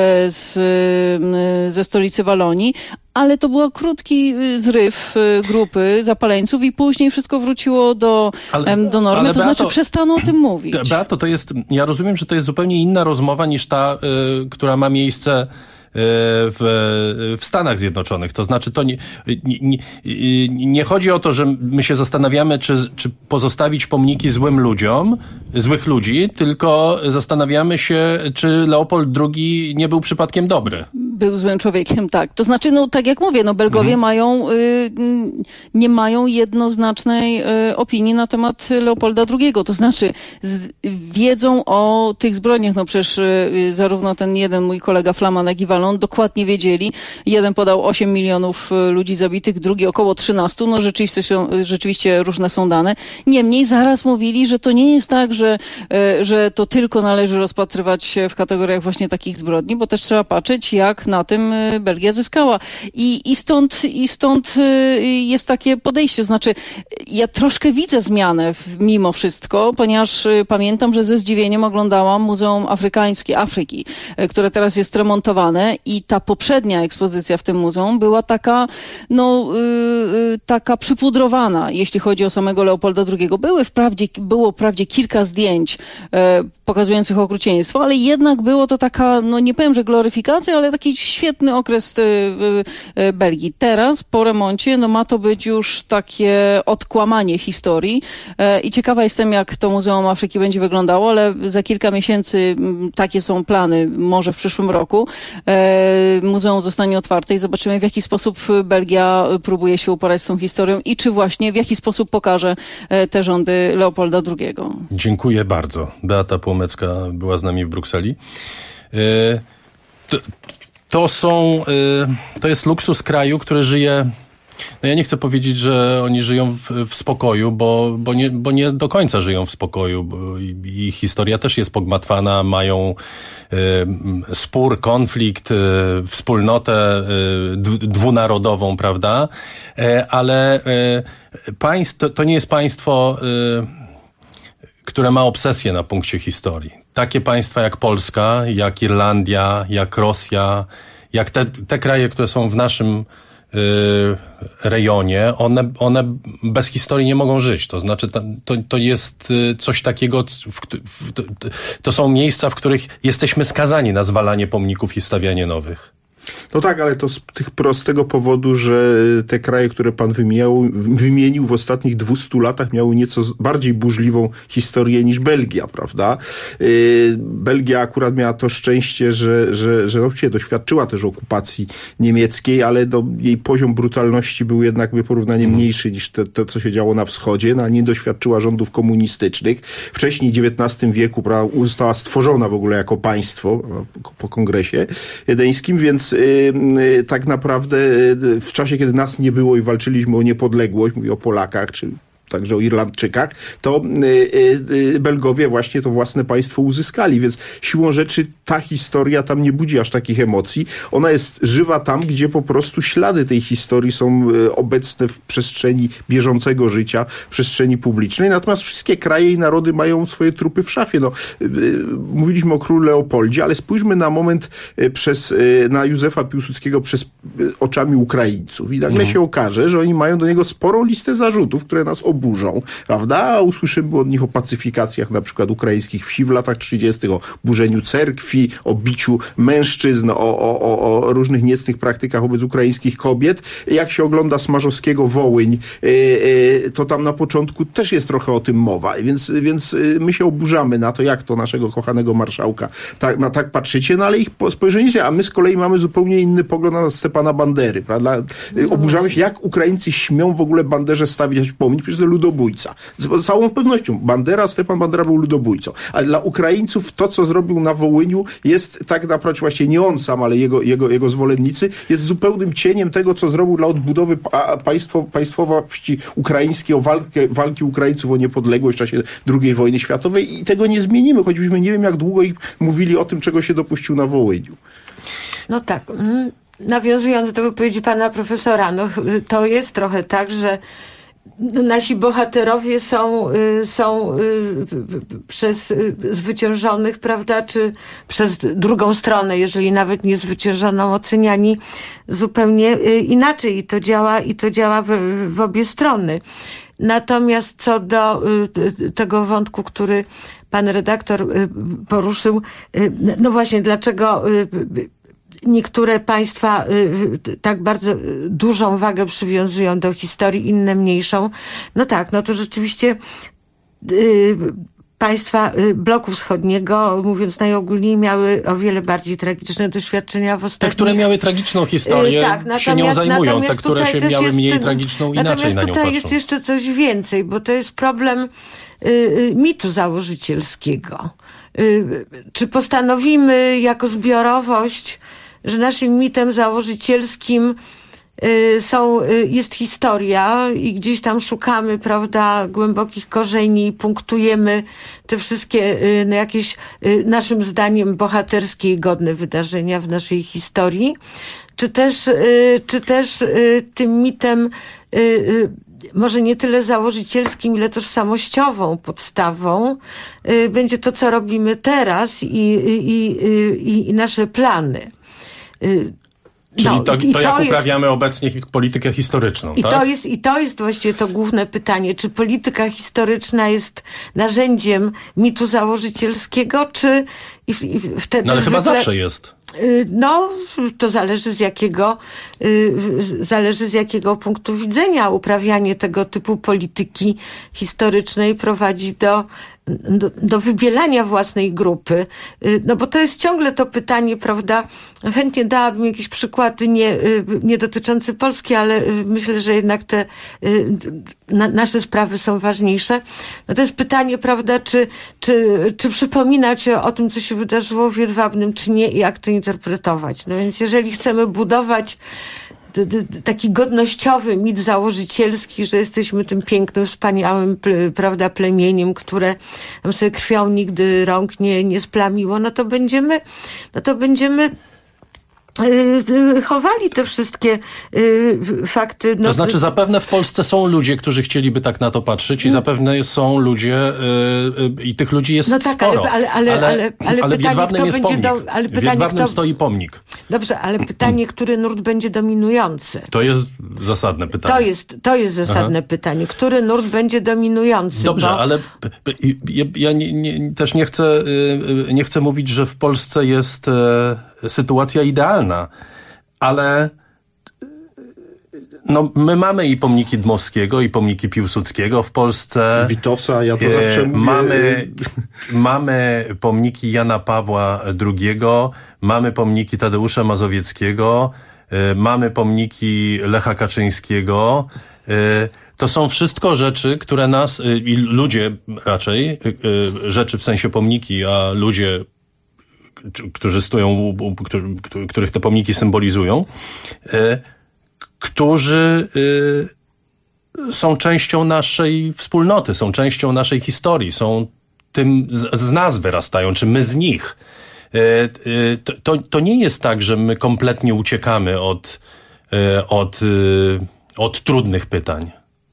ze stolicy Walonii, ale to był krótki zryw grupy zapaleńców i później wszystko wróciło do normy, to znaczy przestano o tym mówić. Beato, ja rozumiem, że to jest zupełnie inna rozmowa niż ta, która ma miejsce w Stanach Zjednoczonych. To znaczy, to nie chodzi o to, że my się zastanawiamy, czy pozostawić pomniki złych ludzi, tylko zastanawiamy się, czy Leopold II nie był przypadkiem dobry. Był złym człowiekiem, tak. To znaczy, tak jak mówię, Belgowie nie mają jednoznacznej opinii na temat Leopolda II. To znaczy, wiedzą o tych zbrodniach. Przecież zarówno ten jeden mój kolega Flamand, jak i Wallon dokładnie wiedzieli. Jeden podał 8 milionów ludzi zabitych, drugi około 13. Rzeczywiście różne są dane. Niemniej zaraz mówili, że to nie jest tak, że to tylko należy rozpatrywać w kategoriach właśnie takich zbrodni, bo też trzeba patrzeć, jak na tym Belgia zyskała. I stąd jest takie podejście. Znaczy, ja troszkę widzę zmianę mimo wszystko, ponieważ pamiętam, że ze zdziwieniem oglądałam Muzeum Afryki, które teraz jest remontowane i ta poprzednia ekspozycja w tym muzeum była taka, taka przypudrowana, jeśli chodzi o samego Leopolda II. Było wprawdzie kilka zdjęć pokazujących okrucieństwo, ale jednak było to taka, nie powiem, że gloryfikacja, ale taki świetny okres Belgii. Teraz po remoncie ma to być już takie odkłamanie historii i ciekawa jestem, jak to Muzeum Afryki będzie wyglądało, ale za kilka miesięcy takie są plany, może w przyszłym roku. Muzeum zostanie otwarte i zobaczymy, w jaki sposób Belgia próbuje się uporać z tą historią i czy właśnie w jaki sposób pokaże te rządy Leopolda II. Dziękuję bardzo. Beata Płomecka była z nami w Brukseli. To jest luksus kraju, który żyje... No ja nie chcę powiedzieć, że oni żyją w spokoju, bo nie do końca żyją w spokoju. Ich historia też jest pogmatwana, mają spór, konflikt, wspólnotę dwunarodową, prawda? Ale to nie jest państwo, które ma obsesję na punkcie historii. Takie państwa jak Polska, jak Irlandia, jak Rosja, jak te kraje, które są w naszym rejonie, one bez historii nie mogą żyć. To znaczy, to jest coś takiego, to są miejsca, w których jesteśmy skazani na zwalanie pomników i stawianie nowych. No tak, ale to z prostego powodu, że te kraje, które pan wymienił w ostatnich 200 latach miały nieco bardziej burzliwą historię niż Belgia, prawda? Belgia akurat miała to szczęście, że oczywiście doświadczyła też okupacji niemieckiej, ale jej poziom brutalności był jednak porównanie mniejszy niż to, co się działo na wschodzie. Nie doświadczyła rządów komunistycznych. Wcześniej w XIX wieku została stworzona w ogóle jako państwo po kongresie wiedeńskim, więc tak naprawdę w czasie, kiedy nas nie było i walczyliśmy o niepodległość, mówię o Polakach, czy także o Irlandczykach, to Belgowie właśnie to własne państwo uzyskali, więc siłą rzeczy ta historia tam nie budzi aż takich emocji. Ona jest żywa tam, gdzie po prostu ślady tej historii są obecne w przestrzeni bieżącego życia, w przestrzeni publicznej. Natomiast wszystkie kraje i narody mają swoje trupy w szafie. Mówiliśmy o królu Leopoldzie, ale spójrzmy na moment na Józefa Piłsudskiego przez oczami Ukraińców i nagle się okaże, że oni mają do niego sporą listę zarzutów, które nas oburzą, prawda? A usłyszymy od nich o pacyfikacjach na przykład ukraińskich wsi w latach 30., o burzeniu cerkwi, o biciu mężczyzn, o różnych niecnych praktykach wobec ukraińskich kobiet. Jak się ogląda Smarzowskiego Wołyń, to tam na początku też jest trochę o tym mowa, więc my się oburzamy na to, jak to naszego kochanego marszałka tak patrzycie, no ale ich spojrzenie, a my z kolei mamy zupełnie inny pogląd na Stepana Bandery, prawda? Oburzamy się, jak Ukraińcy śmią w ogóle Banderze stawiać pomnik, przecież to ludobójca. Z całą pewnością Stepan Bandera był ludobójcą, ale dla Ukraińców to, co zrobił na Wołyniu, jest tak naprawdę właśnie nie on sam, ale jego zwolennicy, jest zupełnym cieniem tego, co zrobił dla odbudowy państwowości ukraińskiej, o walki Ukraińców o niepodległość w czasie II wojny światowej i tego nie zmienimy, choćbyśmy nie wiem, jak długo ich mówili o tym, czego się dopuścił na Wołyniu. No tak. Nawiązując do wypowiedzi pana profesora, to jest trochę tak, że nasi bohaterowie są przez zwyciężonych, prawda, czy przez drugą stronę, jeżeli nawet nie zwyciężoną, oceniani zupełnie inaczej i to działa w obie strony. Natomiast co do tego wątku, który pan redaktor poruszył, no właśnie, dlaczego niektóre państwa tak bardzo dużą wagę przywiązują do historii, inne mniejszą. No tak, no to rzeczywiście państwa bloku wschodniego, mówiąc najogólniej, miały o wiele bardziej tragiczne doświadczenia w ostatnich... Te, które miały tragiczną historię, się nią zajmują. Te, które się miały mniej tragiczną, inaczej na nią patrzą. Natomiast tutaj jest jeszcze coś więcej, bo to jest problem mitu założycielskiego. Czy postanowimy jako zbiorowość, że naszym mitem założycielskim jest historia i gdzieś tam szukamy, prawda, głębokich korzeni i punktujemy te wszystkie jakieś naszym zdaniem bohaterskie i godne wydarzenia w naszej historii, czy też tym mitem może nie tyle założycielskim, ile tożsamościową podstawą będzie to, co robimy teraz i nasze plany. Czyli jak uprawiamy obecnie politykę historyczną, tak? To jest właściwie to główne pytanie, czy polityka historyczna jest narzędziem mitu założycielskiego, czy wtedy... No ale chyba zawsze jest. No, to zależy z jakiego punktu widzenia uprawianie tego typu polityki historycznej prowadzi do wybielania własnej grupy. No bo to jest ciągle to pytanie, prawda? Chętnie dałabym jakieś przykłady nie dotyczące Polski, ale myślę, że jednak te nasze sprawy są ważniejsze. No to jest pytanie, prawda, czy przypominać o tym, co się wydarzyło w Jedwabnem, czy nie, i jak to interpretować. No więc jeżeli chcemy budować taki godnościowy mit założycielski, że jesteśmy tym pięknym, wspaniałym, prawda, plemieniem, które nam sobie krwią nigdy rąk nie splamiło, no to będziemy chowali te wszystkie fakty. To znaczy zapewne w Polsce są ludzie, którzy chcieliby tak na to patrzeć i zapewne są ludzie i tych ludzi jest sporo. Ale w Jedwabnem jest pomnik. W Jedwabnem stoi pomnik. Dobrze, ale pytanie, który nurt będzie dominujący? To jest zasadne pytanie. To jest zasadne pytanie. Który nurt będzie dominujący? Dobrze, ale ja też nie chcę mówić, że w Polsce jest sytuacja idealna, ale my mamy i pomniki Dmowskiego, i pomniki Piłsudskiego w Polsce. Witosa, ja to zawsze mówię. Mamy pomniki Jana Pawła II, mamy pomniki Tadeusza Mazowieckiego, mamy pomniki Lecha Kaczyńskiego. To są wszystko rzeczy, które nas, i ludzie raczej, rzeczy w sensie pomniki, a ludzie, którzy stoją, których te pomniki symbolizują, którzy są częścią naszej wspólnoty, są częścią naszej historii, są tym, z nas wyrastają, czy my z nich. To nie jest tak, że my kompletnie uciekamy od trudnych pytań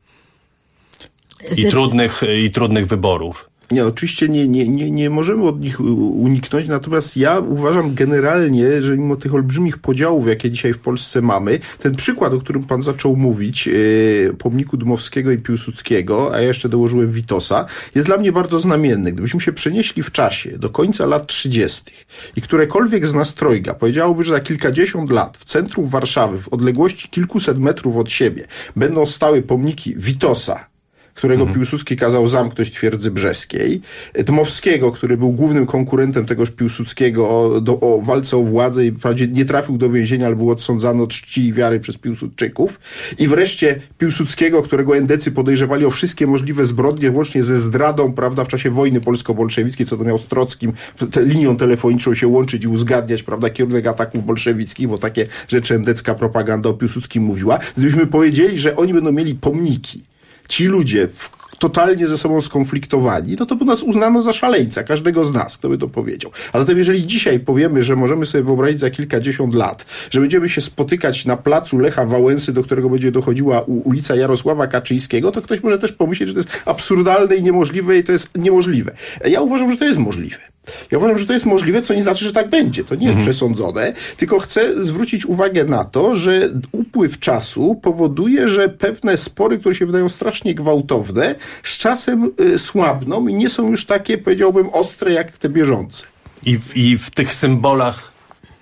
i trudnych wyborów. Nie, oczywiście nie możemy od nich uniknąć, natomiast ja uważam generalnie, że mimo tych olbrzymich podziałów, jakie dzisiaj w Polsce mamy, ten przykład, o którym pan zaczął mówić, pomniku Dmowskiego i Piłsudskiego, a ja jeszcze dołożyłem Witosa, jest dla mnie bardzo znamienny. Gdybyśmy się przenieśli w czasie do końca lat 30. i którekolwiek z nas trojga powiedziałoby, że za kilkadziesiąt lat w centrum Warszawy, w odległości kilkuset metrów od siebie, będą stały pomniki Witosa, którego Piłsudski kazał zamknąć w Twierdzy Brzeskiej, Dmowskiego, który był głównym konkurentem tegoż Piłsudskiego o walce o władzę i wprawdzie nie trafił do więzienia, ale był odsądzany od czci i wiary przez Piłsudczyków, i wreszcie Piłsudskiego, którego endecy podejrzewali o wszystkie możliwe zbrodnie, łącznie ze zdradą, prawda, w czasie wojny polsko-bolszewickiej, co to miał z Trockim linią telefoniczną się łączyć i uzgadniać, prawda, kierunek ataków bolszewickich, bo takie rzeczy endecka propaganda o Piłsudskim mówiła. Gdybyśmy powiedzieli, że oni będą mieli pomniki, ci ludzie totalnie ze sobą skonfliktowani, no to by nas uznano za szaleńca, każdego z nas, kto by to powiedział. A zatem jeżeli dzisiaj powiemy, że możemy sobie wyobrazić za kilkadziesiąt lat, że będziemy się spotykać na placu Lecha Wałęsy, do którego będzie dochodziła ulica Jarosława Kaczyńskiego, to ktoś może też pomyśleć, że to jest absurdalne i niemożliwe, i to jest niemożliwe. Ja uważam, że to jest możliwe. Ja uważam, że to jest możliwe, co nie znaczy, że tak będzie. To nie jest przesądzone, tylko chcę zwrócić uwagę na to, że upływ czasu powoduje, że pewne spory, które się wydają strasznie gwałtowne, z czasem słabną i nie są już takie, powiedziałbym, ostre jak te bieżące. I w tych symbolach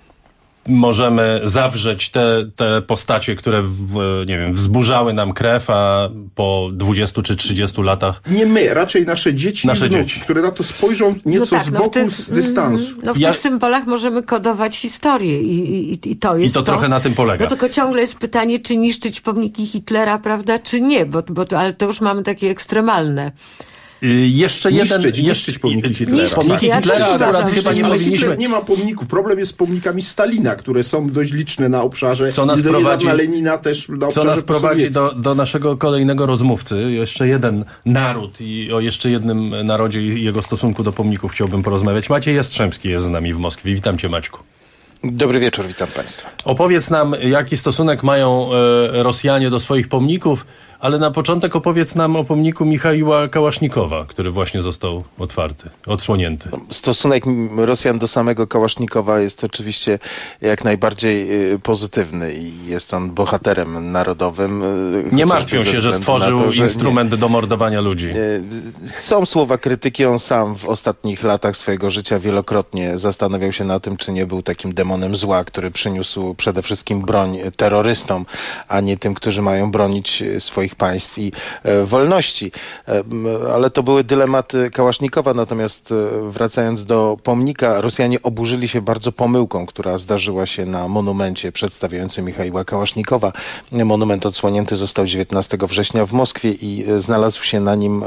możemy zawrzeć te postacie, które wzburzały nam krew, a po 20 czy 30 latach... Nie my, raczej nasze dzieci, które na to spojrzą nieco z boku, z dystansu. W tych symbolach możemy kodować historię i to jest to trochę na tym polega. No tylko ciągle jest pytanie, czy niszczyć pomniki Hitlera, prawda, czy nie, ale to już mamy takie ekstremalne. Jeszcze niszczyć pomniki Hitlera. Pomniki Hitlera akurat chyba nie powinniśmy. Hitler nie ma pomników. Problem jest z pomnikami Stalina, które są dość liczne na obszarze. Na Lenina też na obszarze. Co nas prowadzi do naszego kolejnego rozmówcy. Jeszcze jeden naród i o jeszcze jednym narodzie i jego stosunku do pomników chciałbym porozmawiać. Maciej Jastrzębski jest z nami w Moskwie. Witam cię, Maćku. Dobry wieczór, witam państwa. Opowiedz nam, jaki stosunek mają Rosjanie do swoich pomników. Ale na początek opowiedz nam o pomniku Michaiła Kałasznikowa, który właśnie został odsłonięty. Stosunek Rosjan do samego Kałasznikowa jest oczywiście jak najbardziej pozytywny i jest on bohaterem narodowym. Nie martwią się, że stworzył instrument do mordowania ludzi. Są słowa krytyki. On sam w ostatnich latach swojego życia wielokrotnie zastanawiał się nad tym, czy nie był takim demonem zła, który przyniósł przede wszystkim broń terrorystom, a nie tym, którzy mają bronić swoich państw i wolności. Ale to były dylematy Kałasznikowa. Natomiast wracając do pomnika, Rosjanie oburzyli się bardzo pomyłką, która zdarzyła się na monumencie przedstawiającym Michaiła Kałasznikowa. Monument odsłonięty został 19 września w Moskwie i znalazł się na nim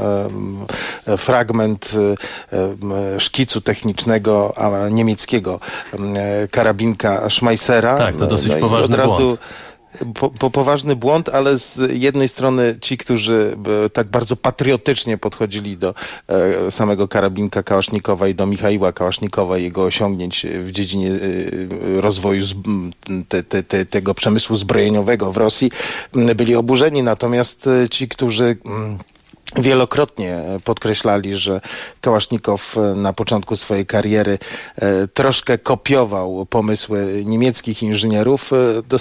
fragment szkicu technicznego niemieckiego karabinka Schmeissera. Tak, to dosyć poważny błąd. Poważny błąd, ale z jednej strony ci, którzy tak bardzo patriotycznie podchodzili do samego karabinka Kałasznikowa i do Michaiła Kałasznikowa i jego osiągnięć w dziedzinie rozwoju tego przemysłu zbrojeniowego w Rosji, byli oburzeni. Natomiast ci, którzy wielokrotnie podkreślali, że Kałasznikow na początku swojej kariery troszkę kopiował pomysły niemieckich inżynierów,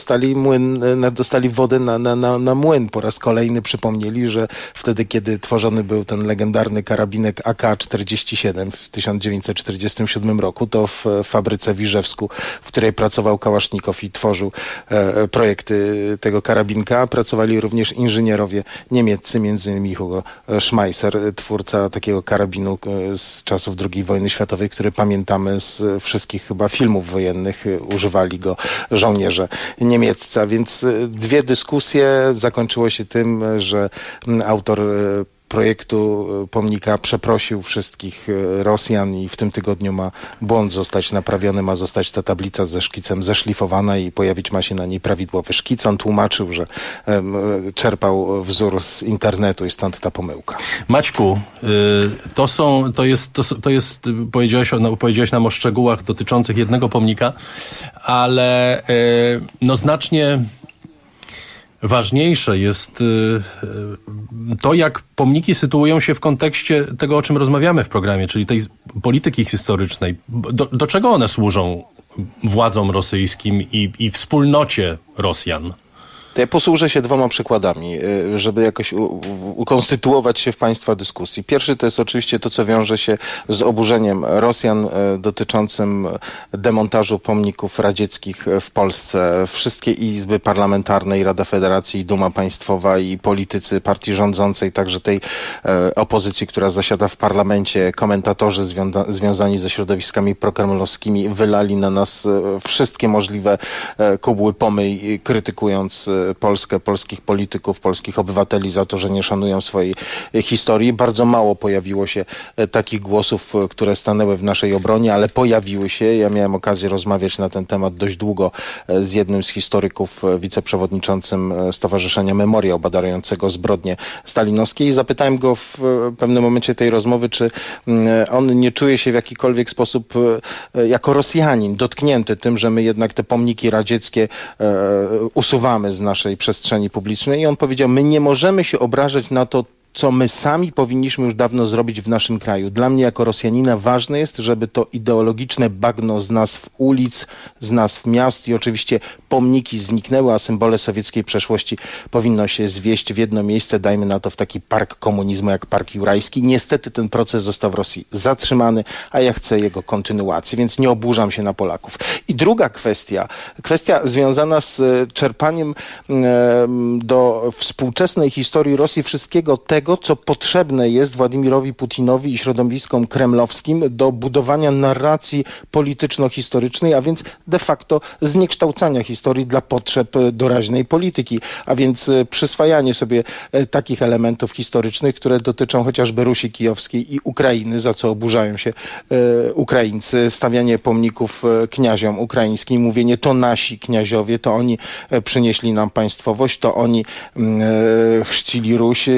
dostali wodę na młyn. Po raz kolejny przypomnieli, że wtedy, kiedy tworzony był ten legendarny karabinek AK-47 w 1947 roku, to w fabryce w Iżewsku, w której pracował Kałasznikow i tworzył projekty tego karabinka, pracowali również inżynierowie niemieccy, między innymi Hugo Schmeisser, twórca takiego karabinu z czasów II wojny światowej, który pamiętamy z wszystkich chyba filmów wojennych. Używali go żołnierze niemieccy. A więc dwie dyskusje. Zakończyło się tym, że autor projektu pomnika przeprosił wszystkich Rosjan i w tym tygodniu ma błąd zostać naprawiony, ma zostać ta tablica ze szkicem zeszlifowana i pojawić ma się na niej prawidłowy szkic. On tłumaczył, że czerpał wzór z internetu i stąd ta pomyłka. Maćku, powiedziałeś nam o szczegółach dotyczących jednego pomnika, ale znacznie ważniejsze jest to, jak pomniki sytuują się w kontekście tego, o czym rozmawiamy w programie, czyli tej polityki historycznej. Do czego one służą władzom rosyjskim i wspólnocie Rosjan? Ja posłużę się dwoma przykładami, żeby jakoś ukonstytuować się w państwa dyskusji. Pierwszy to jest oczywiście to, co wiąże się z oburzeniem Rosjan dotyczącym demontażu pomników radzieckich w Polsce. Wszystkie izby parlamentarne i Rada Federacji, i Duma Państwowa, i politycy partii rządzącej, także tej opozycji, która zasiada w parlamencie, komentatorzy związani ze środowiskami prokremlowskimi wylali na nas wszystkie możliwe kubły pomyj, krytykując Polskę, polskich polityków, polskich obywateli za to, że nie szanują swojej historii. Bardzo mało pojawiło się takich głosów, które stanęły w naszej obronie, ale pojawiły się. Ja miałem okazję rozmawiać na ten temat dość długo z jednym z historyków, wiceprzewodniczącym Stowarzyszenia Memoriał, badającego zbrodnie stalinowskie i zapytałem go w pewnym momencie tej rozmowy, czy on nie czuje się w jakikolwiek sposób jako Rosjanin dotknięty tym, że my jednak te pomniki radzieckie usuwamy z naszej przestrzeni publicznej i on powiedział, my nie możemy się obrażać na to, co my sami powinniśmy już dawno zrobić w naszym kraju. Dla mnie jako Rosjanina ważne jest, żeby to ideologiczne bagno z nazw ulic, z nazw miast i oczywiście pomniki zniknęły, a symbole sowieckiej przeszłości powinno się zwieść w jedno miejsce, dajmy na to w taki park komunizmu jak Park Jurajski. Niestety ten proces został w Rosji zatrzymany, a ja chcę jego kontynuacji, więc nie oburzam się na Polaków. I druga kwestia związana z czerpaniem do współczesnej historii Rosji wszystkiego tego, co potrzebne jest Władimirowi Putinowi i środowiskom kremlowskim do budowania narracji polityczno-historycznej, a więc de facto zniekształcania historii dla potrzeb doraźnej polityki, a więc przyswajanie sobie takich elementów historycznych, które dotyczą chociażby Rusi Kijowskiej i Ukrainy, za co oburzają się Ukraińcy, stawianie pomników kniaziom ukraińskim, mówienie to nasi kniaziowie, to oni przynieśli nam państwowość, to oni chrzcili Ruś, to oni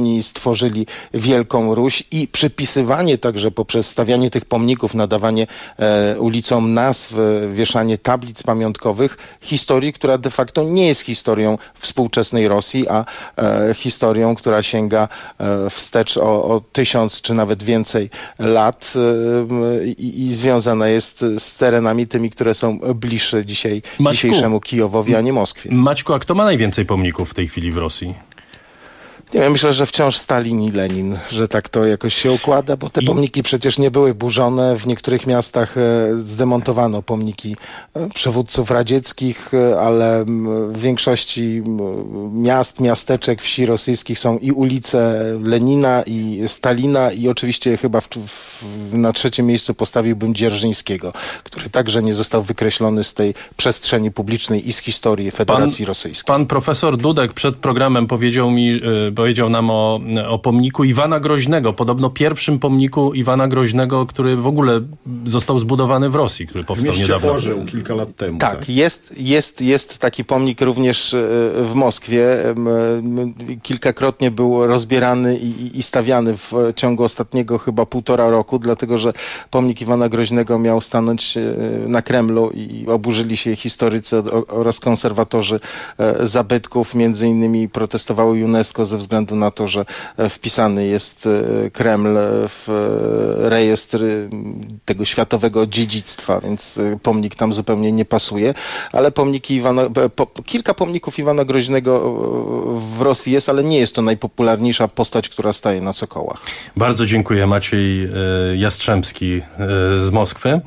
oni stworzyli Wielką Ruś i przypisywanie także poprzez stawianie tych pomników, nadawanie ulicom nazw, wieszanie tablic pamiątkowych historii, która de facto nie jest historią współczesnej Rosji, a historią, która sięga wstecz o 1000 czy nawet więcej lat i związana jest z terenami tymi, które są bliższe dzisiejszemu Kijowowi, a nie Moskwie. Maćku, a kto ma najwięcej pomników w tej chwili w Rosji? Nie wiem, myślę, że wciąż Stalin i Lenin, że tak to jakoś się układa, bo te pomniki przecież nie były burzone. W niektórych miastach zdemontowano pomniki przywódców radzieckich, ale w większości miast, miasteczek, wsi rosyjskich są i ulice Lenina i Stalina i oczywiście chyba na trzecim miejscu postawiłbym Dzierżyńskiego, który także nie został wykreślony z tej przestrzeni publicznej i z historii Federacji Rosyjskiej. Pan profesor Dudek przed programem powiedział nam o pomniku Iwana Groźnego. Podobno pierwszym pomniku Iwana Groźnego, który w ogóle został zbudowany w Rosji, który powstał niedawno. Orzeł kilka lat temu. Tak, jest taki pomnik również w Moskwie. Kilkakrotnie był rozbierany i stawiany w ciągu ostatniego chyba 1,5 roku, dlatego że pomnik Iwana Groźnego miał stanąć na Kremlu i oburzyli się historycy oraz konserwatorzy zabytków. Między innymi protestowało UNESCO ze względu na to, że wpisany jest Kreml w rejestr tego światowego dziedzictwa, więc pomnik tam zupełnie nie pasuje, ale kilka pomników Iwana Groźnego w Rosji jest, ale nie jest to najpopularniejsza postać, która staje na cokołach. Bardzo dziękuję. Maciej Jastrzębski z Moskwy.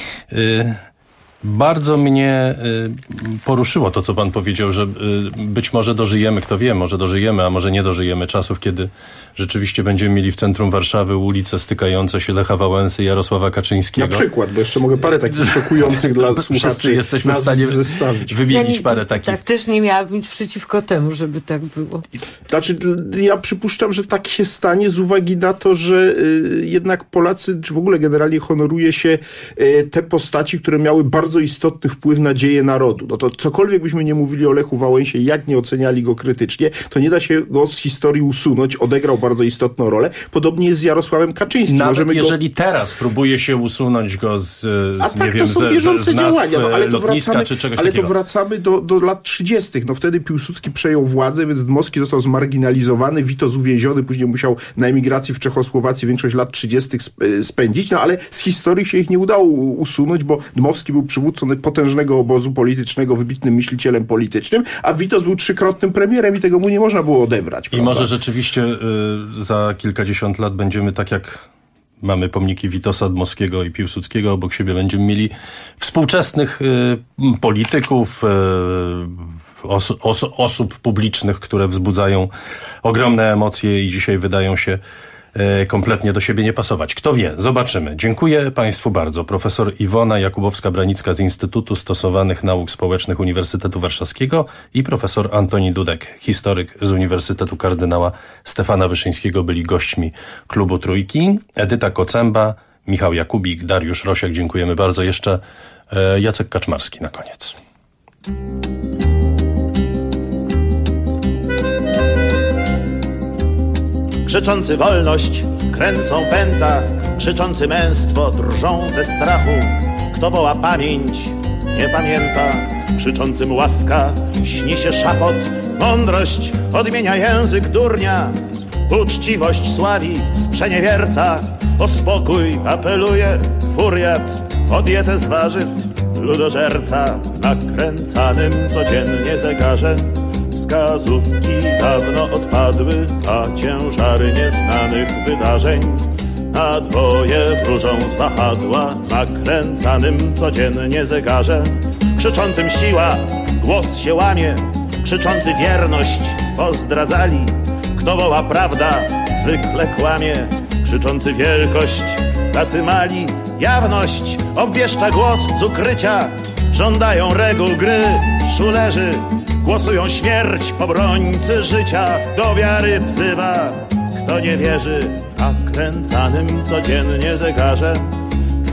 Bardzo mnie poruszyło to, co pan powiedział, że być może dożyjemy, kto wie, może dożyjemy, a może nie dożyjemy czasów, kiedy rzeczywiście będziemy mieli w centrum Warszawy ulice stykające się Lecha Wałęsy i Jarosława Kaczyńskiego. Na przykład, bo jeszcze mogę parę takich szokujących dla słuchaczy. Wszyscy jesteśmy w stanie wymienić parę takich. Tak, też nie miałabym nic przeciwko temu, żeby tak było. Znaczy, ja przypuszczam, że tak się stanie z uwagi na to, że jednak Polacy, czy w ogóle generalnie honoruje się te postaci, które miały bardzo istotny wpływ na dzieje narodu. No to cokolwiek byśmy nie mówili o Lechu Wałęsie, jak nie oceniali go krytycznie, to nie da się go z historii usunąć. Odegrał bardzo istotną rolę. Podobnie jest z Jarosławem Kaczyńskim. Nawet jeżeli teraz próbuje się usunąć go z nie wiem, to są bieżące działania, no, ale to wracamy do lat 30. No wtedy Piłsudski przejął władzę, więc Dmowski został zmarginalizowany, Witos uwięziony, później musiał na emigracji w Czechosłowacji większość lat 30. spędzić, no ale z historii się ich nie udało usunąć, bo Dmowski był przywódcą potężnego obozu politycznego, wybitnym myślicielem politycznym, a Witos był 3-krotnym premierem i tego mu nie można było odebrać. I może rzeczywiście za kilkadziesiąt lat będziemy tak jak mamy pomniki Witosa, Dmowskiego i Piłsudskiego, obok siebie będziemy mieli współczesnych polityków, osób publicznych, które wzbudzają ogromne emocje i dzisiaj wydają się kompletnie do siebie nie pasować. Kto wie, zobaczymy. Dziękuję Państwu bardzo. Profesor Iwona Jakubowska-Branicka z Instytutu Stosowanych Nauk Społecznych Uniwersytetu Warszawskiego i profesor Antoni Dudek, historyk z Uniwersytetu Kardynała Stefana Wyszyńskiego, byli gośćmi Klubu Trójki. Edyta Kocęba, Michał Jakubik, Dariusz Rosiak. Dziękujemy bardzo. Jeszcze Jacek Kaczmarski na koniec. Krzyczący wolność, kręcą pęta, krzyczący męstwo, drżą ze strachu. Kto woła pamięć, nie pamięta, krzyczącym łaska, śni się szapot. Mądrość odmienia język durnia, uczciwość sławi sprzeniewierca. O spokój apeluje furiat, o dietę z warzyw ludożerca. W nakręcanym codziennie zegarze wskazówki dawno odpadły, a ciężary nieznanych wydarzeń na dwoje wróżą z wahadła. W nakręcanym codziennie zegarze krzyczącym siła, głos się łamie, krzyczący wierność pozdradzali. Kto woła prawda, zwykle kłamie, krzyczący wielkość, tacy mali. Jawność obwieszcza głos z ukrycia, żądają reguł gry szulerzy. Głosują śmierć obrońcy życia, do wiary wzywa, kto nie wierzy. A kręcanym codziennie zegarze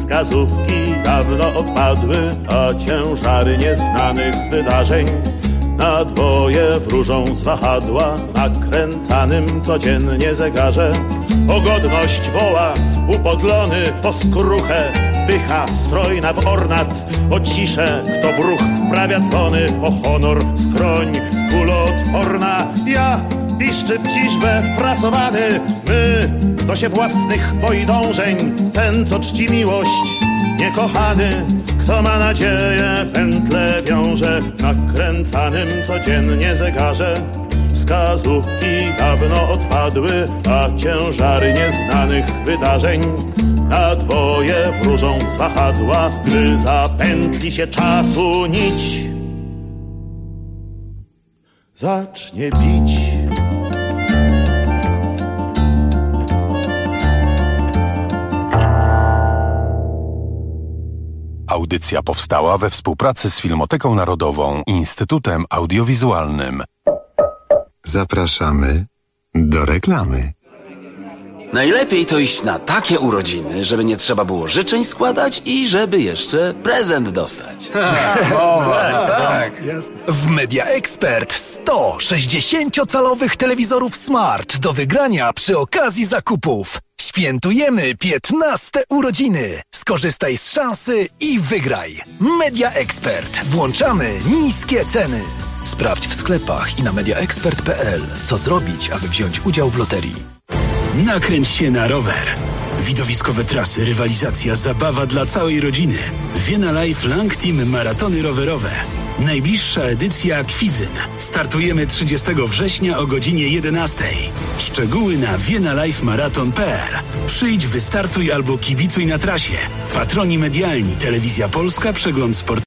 wskazówki dawno odpadły, a ciężary nieznanych wydarzeń Na dwoje wróżą z wahadła w nakręcanym codziennie zegarze. O godność woła upodlony, o skruchę pycha strojna w ornat, o ciszę kto w ruch wprawia dzwony, o honor skroń kuloodporna. Ja piszczy w ciżbę wprasowany, my kto się własnych boi dążeń, ten co czci miłość niekochany, kto ma nadzieję pętle wiąże w nakręcanym codziennie zegarze. Wskazówki dawno odpadły, a ciężary nieznanych wydarzeń na dwoje wróżą z wahadła, gdy zapętli się czasu nić. Zacznie bić. Audycja powstała we współpracy z Filmoteką Narodową i Instytutem Audiowizualnym. Zapraszamy do reklamy. Najlepiej to iść na takie urodziny, żeby nie trzeba było życzeń składać i żeby jeszcze prezent dostać. Tak. W Media Expert 100 60-calowych telewizorów Smart do wygrania przy okazji zakupów. Świętujemy 15 urodziny. Skorzystaj z szansy i wygraj. Media Expert. Włączamy niskie ceny. Sprawdź w sklepach i na mediaexpert.pl, co zrobić, aby wziąć udział w loterii. Nakręć się na rower. Widowiskowe trasy, rywalizacja, zabawa dla całej rodziny. Vienna Life Lang Team Maratony Rowerowe. Najbliższa edycja Kwidzyn. Startujemy 30 września o godzinie 11. Szczegóły na viennalifemarathon.pl. Przyjdź, wystartuj albo kibicuj na trasie. Patroni medialni: Telewizja Polska, Przegląd Sport.